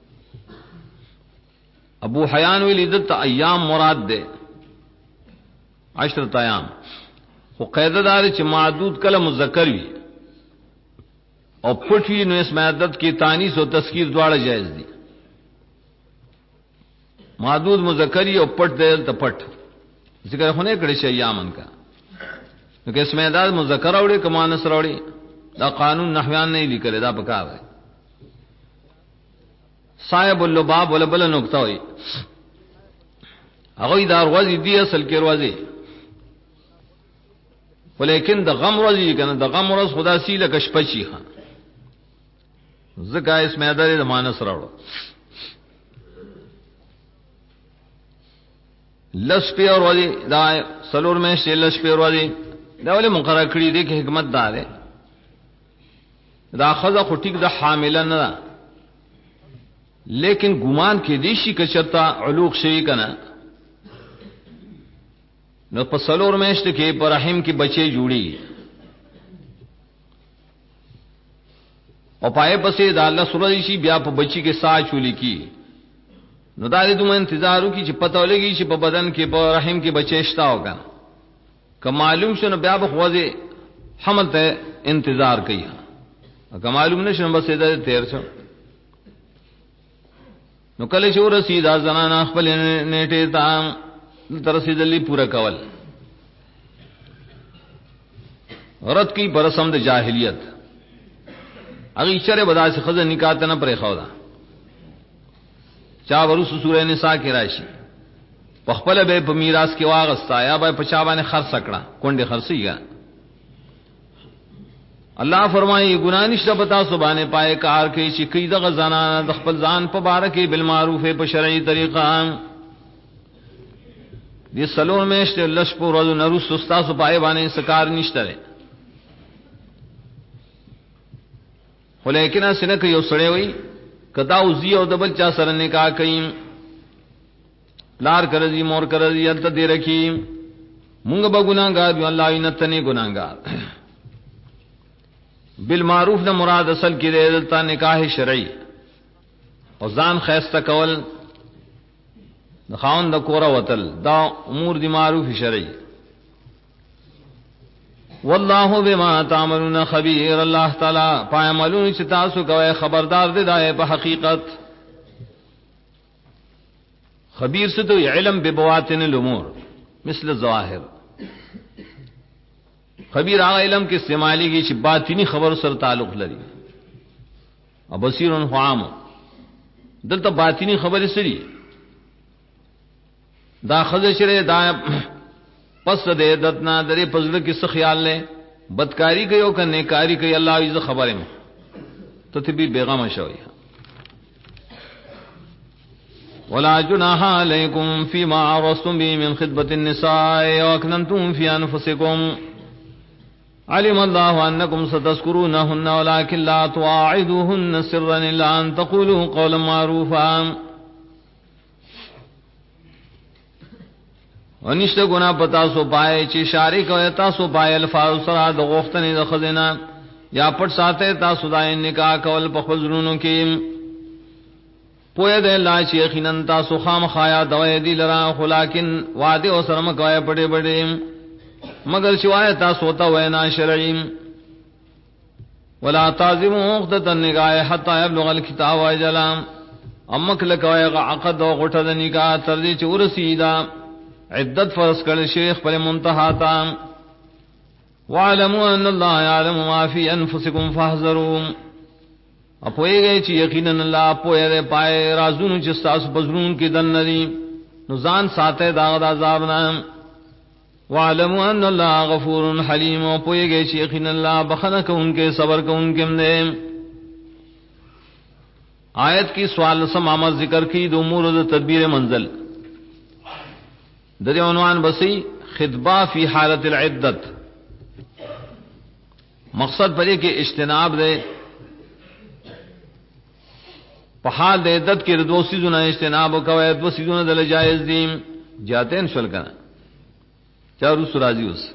ابو حیان ویلی دت ایام مراد دے عشرت ایام خو قاعده دار چې معدود کله مذکر وي او پټ وي نو اسم عدد کې تانیث او تذکیر دواړه جایز دي معدود مذکری او پټ دل ته پټ ذکر خونه کړي شي یامن کا نو کې اسم عدد مذکر اوړي کما نصر اوړي دا قانون نحویان نه لیکل دا پکار دی صاحب اللباب ولا بل نقطه وي هغه دا ورځي دی اصل کې ورځي ولیکن د غم ورځي کنه د غم ورځ خدا سیله کشپچی خان زکه اسم ادارې د مانس راوړو لس په ورځي دا سلور مې شل لس په ورځي دا ولې مقرره کړی دی کې حکمت دار دا خزه خو ټیک د حامل نه ده لیکن ګمان کې دی شي کچتا علوق شي کنه نو په سلور میشت کې پر رحم کې بچي جوړي او پای پسې دا الله سورې شي بیا په بچي کې سا چولي کی نو دا دې دوم انتظارو کی چې پته ولګي چې په بدن کې په رحم کې بچي شتا ہوگا که معلوم شنو بیا به خوځي حمل ته انتظار کوي که معلوم نشنو بس دې تیر شو نو کله چې ورسیدا زنانه خپل نیټه ته ترسیدلی پورا کول رد کی برسم د جاہلیت اگی چرے بدا سے خزر نکاح ته نه پرې خو دا چا ورس سورہ نساء کې راشي پخپل به په میراث کې واغستا یا به پچا باندې خرڅ کړه کونډه خرڅیږي الله فرمایي ګنا نشته پتا سبحانه پائے کار کې چې کی د غزانا د خپل ځان په بار کې بالمعروف په شرعي طریقه دې سلور میشته لش په ورځو نرس استاد پائے باندې سکار نشته ولیکن اسنه کې یو سړی وي کدا اوزی او دبل چا سره نکاح کین لار کرځي مور کرځي انت دې رکی مونږ به ګناګار یو الله عینت نه ګناګار بالمعروف نه مراد اصل کې دې نکاح شرعي او ځان خیسته کول خاوند د کور وتل دا امور دی معروف شرعي والله بما تعملون خبير الله تعالی پایملون چې تاسو کوي خبردار دی دای په حقیقت خبیر سے تو علم ببواطن الامور مثل الظواهر خبیر هغه علم کې استعمالي کی چې باطینی خبر سره تعلق لري او بصیر عام دلته باطینی خبرې سری دا خزه شری دا پس دې دتنا درې پزړه کې څه خیال لې بدکاری کوي او کنه کاری کوي الله عز خبره مې ته تبي بیغام شوی ولا جناح عليكم فيما عرضتم به من خطبة النساء وأكننتم في أنفسكم علم الله أنكم ستذكرونهن ولكن لا تواعدوهن سرا إلا أن تقولوا قولا معروفا ونشته گنا پتا سو پائے چې شارک او تاسو پائے الفاظ سره د غوښتنې د خزینه یا پټ ساته تاسو دای نکاح کول په خزرونو کې پوهه ده لا چې یقینا تاسو خامخایا دوی دی لرا خلاکن وعده او سرم کوي پټې پټې مگر شوایه تاسو ته وینا شرعی ولا تعزموا عقدة النکاح حتى يبلغ الكتاب اجلا امک لکوي عقد او غټه د نکاح تر دې چې ورسیدا عدت فرض کړي شیخ پر منتها تا وعلموا ان الله يعلم ما في انفسكم فاحذروا اپويږي چې یقینا الله پوهه پای رازونو چې تاسو بزرون کې دن ندي نو ځان ساته دا عذاب نه وعلموا ان الله غفور حليم اپويږي چې یقینا الله بخنه کوونکې صبر کوونکې هم آیت کی سوال سمامت ذکر کی دو امور د تدبیر منزل در عنوان بسی خطبہ فی حالت العدت مقصد پر یہ کہ اجتناب دے پہال دے عدت کے دو سیزوں نہ اجتناب کو دو سیزوں دل جائز دیم جاتے ہیں شل کنا چارو سرازی اس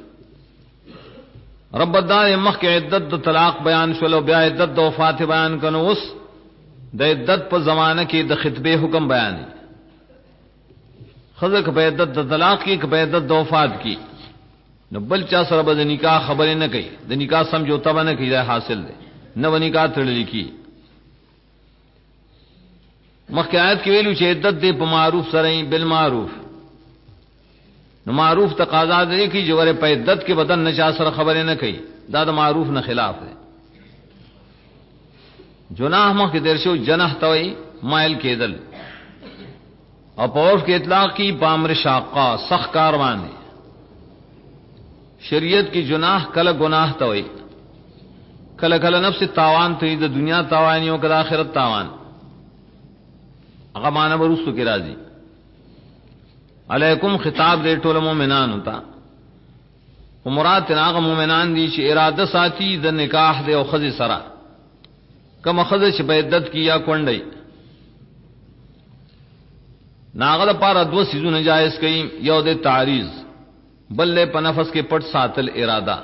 رب الدار مخ کے عدت دو طلاق بیان شلو بیا عدت دو وفات بیان کنو اس د عدت پر زمانہ کی د خطبے حکم بیان خذ ک عدت د طلاق کی ک عدت د وفات کی نو بل چا سره به نکاح خبرې نه کوي د نکاح سمجھوتا باندې کیږي حاصل ده نو نکاح تړل کی مخکې آیت کې ویلو چې عدت دې په معروف سره بالمعروف نو معروف تقاضا دې کی جوړه په عدت کې بدن نشا سره خبرې نه کوي دا د معروف نه خلاف ده جناح مخ دیر شو جنح توئی مائل کېدل او پورف کے اطلاق کی بامر شاقہ سخت کاروان ہے شریعت کی جناح کل گناہ توئی کل کل نفس تاوان توئی دا دنیا تاوانیوں کل آخرت تاوان اغمان برستو کی راضی علیکم خطاب دے ټول مومنان ہوتا مراد تناغ مومنان دی چې اراده ساتي د نکاح دے او خذ سرا کما خذ چې په عدت کی یا کونډي ناغل پارا دو سیزونه جائز کئ یو د تعریض بل له په نفس کې پټ ساتل اراده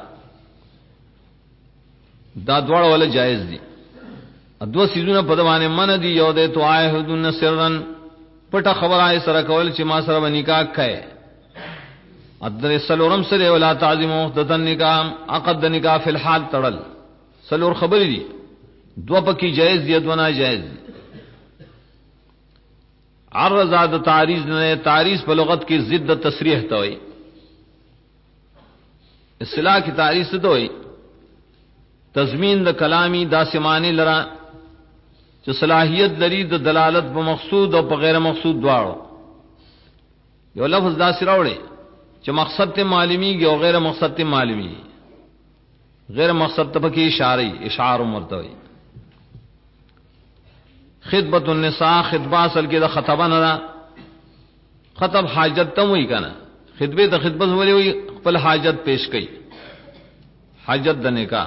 دا دواړه ول جائز دي دو سیزونه په دوانه من دي یو د توعهدن سرن پټه خبره سره کول چې ما سره نکاح کړي ادر سلورم سره ولا تعظیم عقدۃ النکاح عقد نکاح فی الحال تړل سلور خبرې دي دو پکې جائز دي دو نه جائز دي عرض ذات تعریض نے تعریض په لغت کې ضد تصریح ته وي اصطلاح کی تعریض ته وي تضمین د کلامی داسمانی لرا چې صلاحیت لري د دلالت په مقصود او په غیر مقصود دواړو یو لفظ داسې راوړي چې مقصد ته معلومیږي او غیر مقصد ته معلومیږي غیر مقصد ته پکې اشعار مرتوي خطبۃ النساء خطبہ اصل کې د خطبه نه خطب حاجت تم وی کنه خطبه د خطبه ولې وی خپل حاجت پیش کړي حاجت د نکاح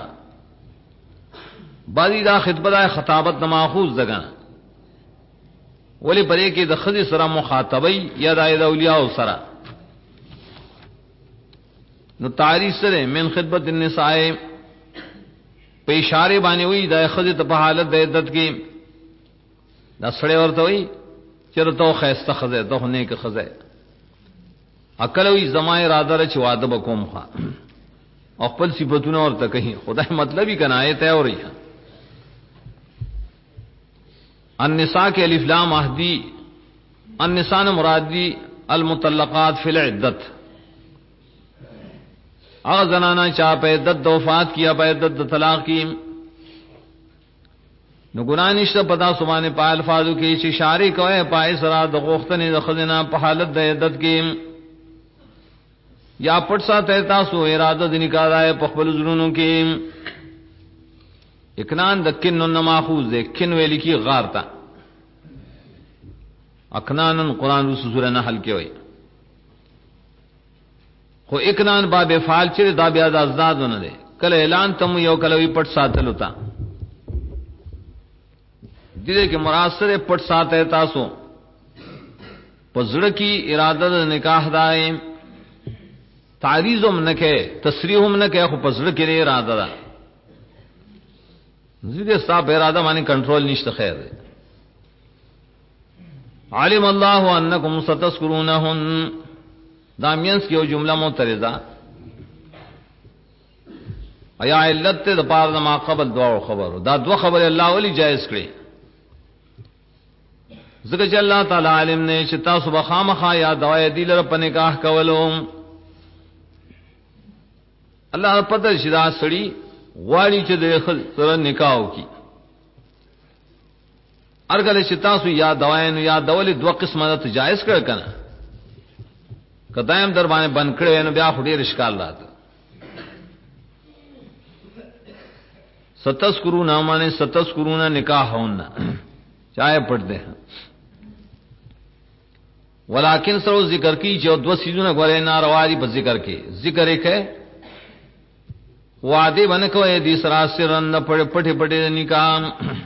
بعضی دا خطبه د خطابت نه ماخوذ دغه ولی پرې کې د خدي سره مخاطبي یا د اولیاء سره نو تعریف سره من خطبۃ النساء په اشاره باندې وی د خدي ته په حالت د عدت کې دا سړی ورته وی چرته خیسته خزه ته نیک خزه عقلوی زما اراده ر چې واده بکوم خا خپل صفاتونه ورته کوي خدای مطلب ہی کنا آیت ہے اور یہ النساء کے الف لام احدی النساء مرادی المطلقات فی العدت اغزنانا چاہ پہ عدت وفات کیا پہ عدت طلاق کی نو گناہ نشتا پتا سبحانه پا الفاظو کی چی شاری کوئے پای سرا دغوختنی دخزنا پا حالت دا عدت کی یا پٹ سا تیتا سو ارادہ دنی کادائے پخبل ظلونوں کی اکنان دا کن نماخوز دے کن ویلی کی غار تا اکنان قرآن روس سورہ نحل کے ہوئی خو اکنان باب فعال چرے دا بیاد ازدادو نہ دے کل اعلان تم یو کلوی پٹ ساتلو تا دیدے کہ مراسر پٹ ساتے تاسو پزڑ کی ارادہ دا نکاح دائے تعریضم نکے تصریحم نکے خو پزڑ کی لئے ارادہ دا زیدے صاحب ارادہ مانی کنٹرول نشت خیر دے علم اللہ انکم ستذکرونہن دامینس کی وہ جملہ معترضہ ایا علت تے دپار ما قبل دعا خبر دا دو خبر اللہ ولی جائز کرے ذکر چې اللہ تعالی علم نے چې تاسو به خامخا یا دعای دی لره په نکاح کولو الله پته شدا سړی غواړي چې د سره نکاح وکي ارګل چې تاسو یا دعای یا دول دو قسمه ته جائز کړ کنه کدایم در باندې بند کړي نو بیا خوري اشکال راځي ستذکرون معنی ستذکرون نکاح ہونا چاہے پڑھ دے ولیکن سرو ذکر کی جو دو سیزوں نے گورے نارواری پر ذکر کی ذکر ایک ہے وعدے بن کو اے دی سرا سرن پڑے پٹے پٹے نکاح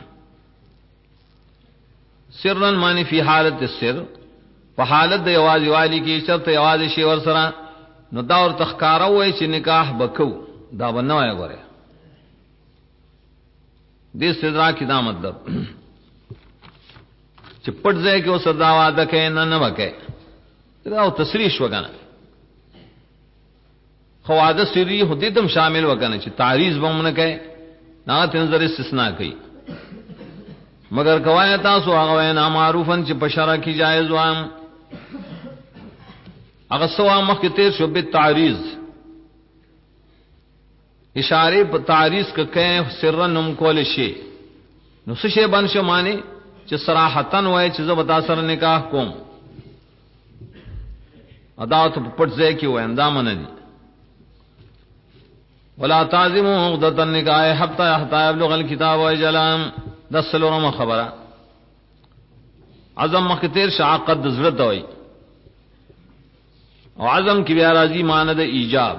سرن معنی فی حالت السر فحالت د یواز والی کی شرط یواز شی ور سرا نو دا اور تخکارا وای چې نکاح بکو دا بنوای غره دې استدراک کی دا مطلب چې پټ ځای کې اوس دا وعده کوي نه وکړي دا او تصریح وکنه خو وعده سری حدیدم شامل وکنه چې تعریض به موږ نه کوي نه تنظر استثناء کوي مگر کوای تاسو هغه نه معروفن چې بشرا کی جایز وام هغه سوا مخ تیر شو به تعریض اشاره په تعریض کې سرن کول شي نو څه شی بن شو معنی چې صراحتن وای چې زه بتا سره نکاح کوم ادا ته پټ ځای کې وای اندام نه دي ولا تعظموا عقدة النکاح حتى يبلغ الكتاب اجلا دسلورم خبره عزم مختیر شعقد زړه وای او عزم کی بیا راضی معنی د ایجاب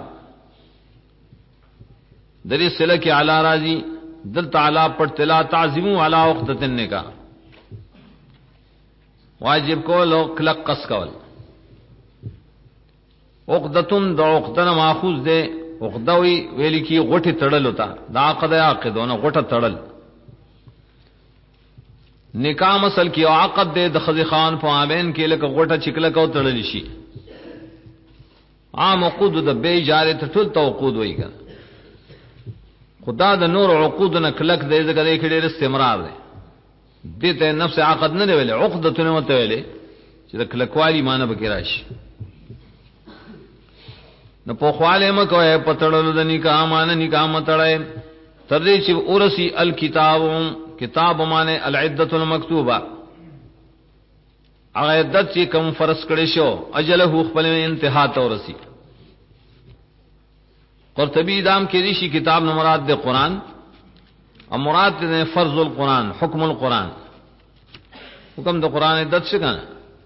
دری سله کی اعلی راضی دل تعالی پر تلا تعظموا علی عقدة النکاح واجب کول او کلک قص کول عقدتن د عقدن ماخوذ ده عقدوی ویلی کی غټه تړل ہوتا دا عقد عقدونه غټه تړل نکاح مسل کی عقد ده د خزی خان په امین کې لکه غټه چکله کو تړل شي عام عقود د بے اجاره ته ټول توقود وای کنه خدا د نور عقود نه کلک دې زګره کې ډېر استمرار ده دته نفس عقد نه ویلې عقدته نه وته ویلې چې د کلکوالی معنی به کې راشي نو په خواله مکه پتړلو د نکاح معنی نکاح متړې تر دې چې اورسی الکتاب کتاب معنی العدۃ المکتوبه هغه عدت چې کوم فرض کړي شو اجله خپل انتها ته ورسی قرطبی دام کې ریشي کتاب نو مراد د قران اور مراد نے فرض القرآن حکم القرآن حکم د قرآن عدت شکن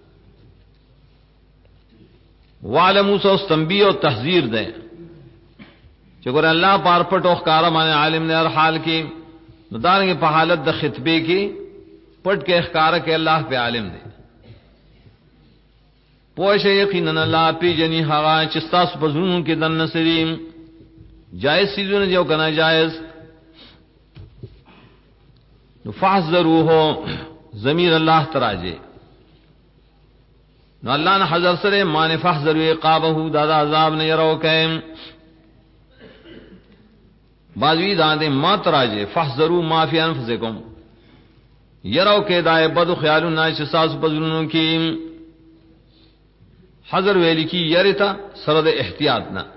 وعلمو سو تنبیہ و تحذیر دے چکر اللہ پار پٹ و خکارا مانے عالم نے ہر حال کی ندارنگے پا حالت د خطبے کی پٹ کے اخکارا کے اللہ پہ عالم دے پوش یقیناً اللہ پی جنی حقا چستاس بزرون کے دن نصریم جائز سیزون جو کنا جائز فاحذروه ضمیر اللہ تراجے نو اللہ نے حضر سرے مان فحذروا عقابہ دادا عذاب نے یرو کہم بعضوی داندے ما تراجے فحذروا ما فی انفسکم یرو کے دائے بدو خیالو نائش ساس بزرنوں کی حضر ویلی کی یرتا سرد احتیاط نہ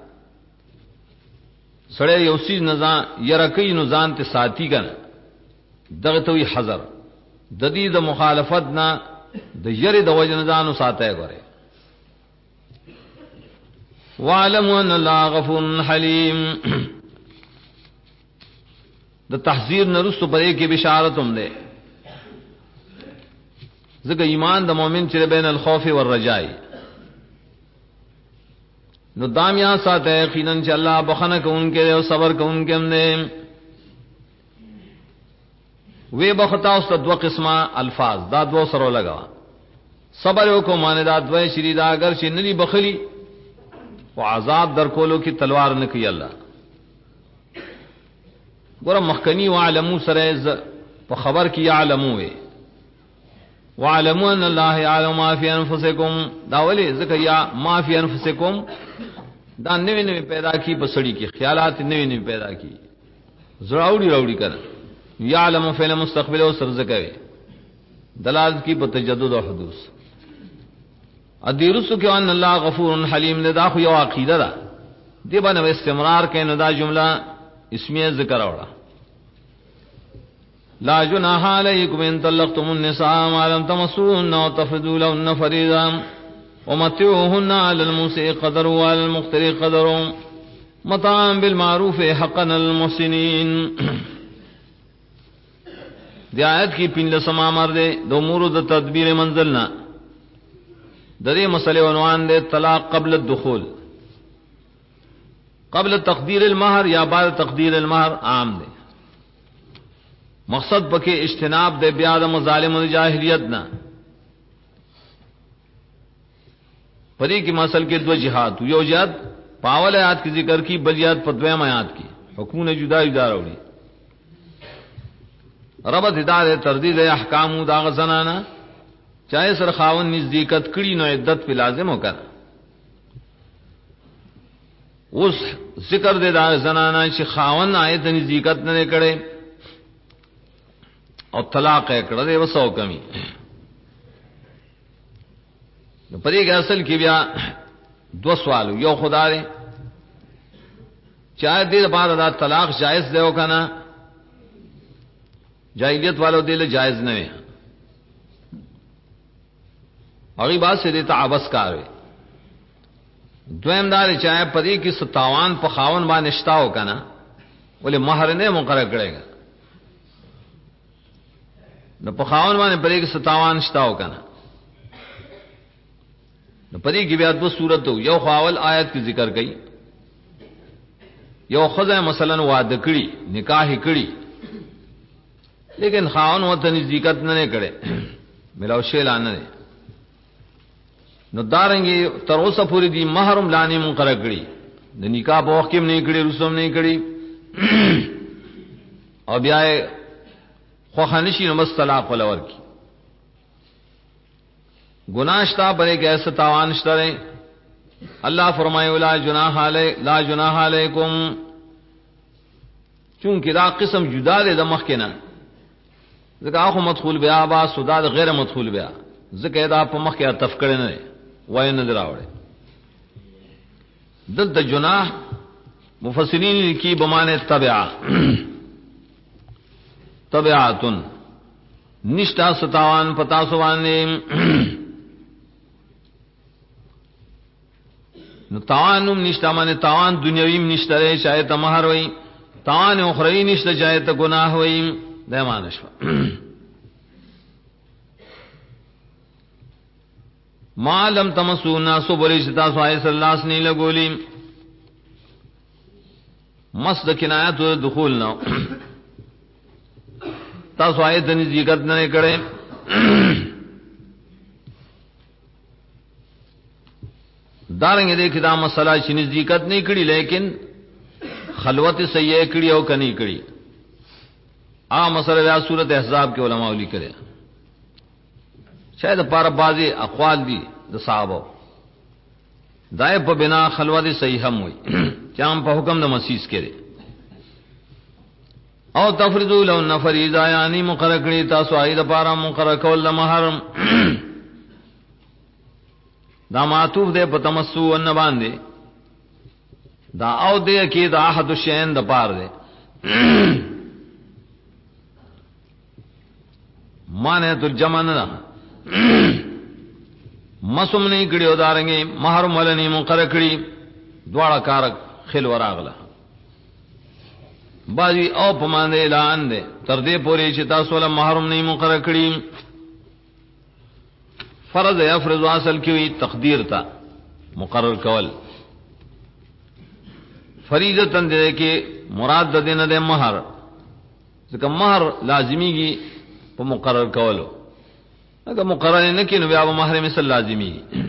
سڑے یوسی نزان یرکی نزان تے ساتھی کن دغتوی حضر ددید مخالفت نہ د یری د وجنزانو ساته غره وعلم ان الله غفور حلیم د تحذير نرست پرې کې بشارت هم ده ځکه ایمان د مؤمن چې بین الخوف والرجاء نو دامیا ساته یقینا چې الله بخنه کوونکې او صبر کوونکې هم ده وی بختا اس دو قسمہ الفاظ دا دو سرو لگا صبر کو مانے دا دو شریدا اگر چھ نلی بخلی و عذاب در کولو کی تلوار نہ کی اللہ گور مخکنی وعلموا سرز په خبر کی علموا وعلموا ان الله يعلم ما في انفسكم دا ولی زکیا ما في انفسكم دا نوی نوی پیدا کی بسڑی کی خیالات نوی نوی پیدا کی زراوڑی راوڑی کر یعلم فعل مستقبل و سرزکوی دلالت کی بتجدد و حدوث ادیرسو کہ ان اللہ غفور حلیم لدا خو یو عقیدہ دا دی بنا استمرار کہ ندا جملہ اسمیہ ذکر اوڑا لا جناح علیکم ان طلقتم النساء ما لم تمسوهن وتفردوا لهن فريضا ومتعوهن على الموسع قدر وعلى المقتر قدر مطاعا بالمعروف حقا المحسنین دی آیت کی پنل سما مر دے دو امور د تدبیر منزلنا درې مسئلے عنوان دے طلاق قبل الدخول قبل تقدیر المہر یا بعد تقدیر المہر عام دے مقصد پکے اجتناب دے بیاد مظالم الجاہلیت نہ پری کی مسل کے دو جہاد یو جہاد پاول آیات کی ذکر کی بلیات پدویم آیات کی حکم نے جدا جدا روڑی ربط ہدایت تردید احکام داغ زنانا چاہے سر خاون نزدیکت کڑی نو عدت پہ لازم ہو کر اس ذکر دے داغ زنانا چھ خاون آیت نزدیکت نہ کڑے اور طلاق کڑ دے وسو کمی پدی کے اصل کی بیا دو سوال یو خدا دے چاہے دے بعد دا طلاق جائز دے ہو کنا جاہلیت والو دل جائز نہ ہے اگلی بات سے دیتا عبس کار ہے دویم دار چاہے پدی کی ستاوان پخاون با نشتا ہو کنا بولے مہر نے مقرر کرے گا نہ پخاون با نے پدی کی ستاوان نشتا ہو کنا نہ پدی کی بیات وہ صورت ہو یو خاول آیت کی ذکر گئی یو خزہ مثلا وعدہ کڑی نکاح کڑی لیکن خاون و تنزیکت نہ کرے ملاو شیلا نہ نو دارنگی تروسا پوری دی محرم لانی مقرر کری نہ نکاح بوقیم نہیں کری رسوم نہیں کری اور بیائے خوخانشی نمس طلاق ولور کی گناہشتا پر ایک ایسا تاوانشتا رہے اللہ فرمائے لا جناح علیکم چونکہ دا قسم جدا دے دمخ کے نا ذکر آخو مدخول بیا با سداد غیر مدخول بیا ذکر دا پا مخ کے عطف کرے نہ وائے نظر آوڑے دلتا جناح مفسرین کی بمانے تبعاتن نشتا ستاوان پتاسوانے نو تاوانم نشتا مانے تاوان دنیاویم نشتا رہے چاہے تا مہر وئی تاوان اخروی نشتا چاہے تا گناہ وئی دیمانشوا ما لم تمسونا سو بولی چتا سو آئے صلی اللہ سے نہیں لگولی مست کنایت دخول نو تاسو آئے تنی زیگت نہ کرے دارنگے دیکھ دا مسئلہ چی نزدیکت نہیں کڑی لیکن خلوت سیئے کڑی او کنی کڑی مسئلہ یا صورت احزاب کے علماء علی کرے شاید پارا بازی اقوال دی د صحابه دای په بنا خلوت صحیح هم وي چام په حکم د مسیس کړي او تفریضو لو فریضه یعنی مقرر کړي تاسو اې د پاره مقرر کول محرم دا معطوف دے په تمسو ان باندې دا او دے کې دا احد الشین د پار دے معنی ترجمه نه مسوم نه کړیو دارنګي محرم ولني مقرر کړي دواړه کار خل وراغله باجی او پمانده اعلان دے تر دې پورې چې تاسو له محرم نه مقرر کړي فرض یفرض اصل کی تقدیر تا مقرر کول فریضتن دے کہ مراد د دین دے مہر ځکه مہر لازمی کی په مقرر کولو اگر مقرر نه کینو بیا مہر مثل لازمی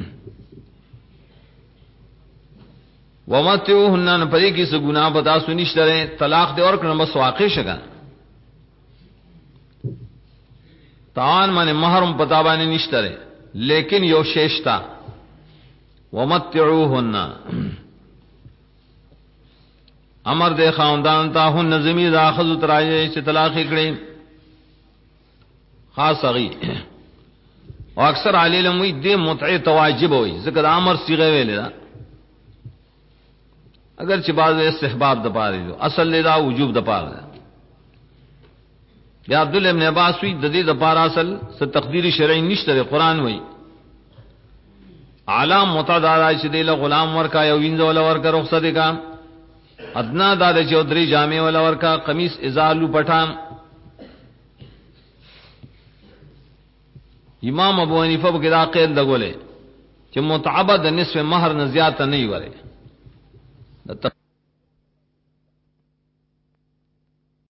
ومتعوهن نه پدې کې څه ګناه پتا سنشتره طلاق دے اور کنه بس واقع شګا تان باندې محرم پتا باندې نشتره لیکن یو شیشتا ومتعوهن امر دے خاندان تا هن زمین دا اخذ تراجے چې طلاق کړي خاص غي او اکثر علم وی دې متعه تواجب وي ذکر امر صيغه ویل دا اگر چې بعض استحباب د پاره دي اصل دا وجوب د پاره یا عبد الله ابن عباس وی د دې د پاره اصل څه تقدیر شرعي نشته قرآن وی علام متعدد چې د غلام ورکا یو وینځ ولا ورکا رخصت کا ادنا دا د چودري جامع ولا ورکا قمیص ازالو پټام امام ابو حنیفه په دا قید لګولې چې متعبد نصف مہر نه زیات نه وي وره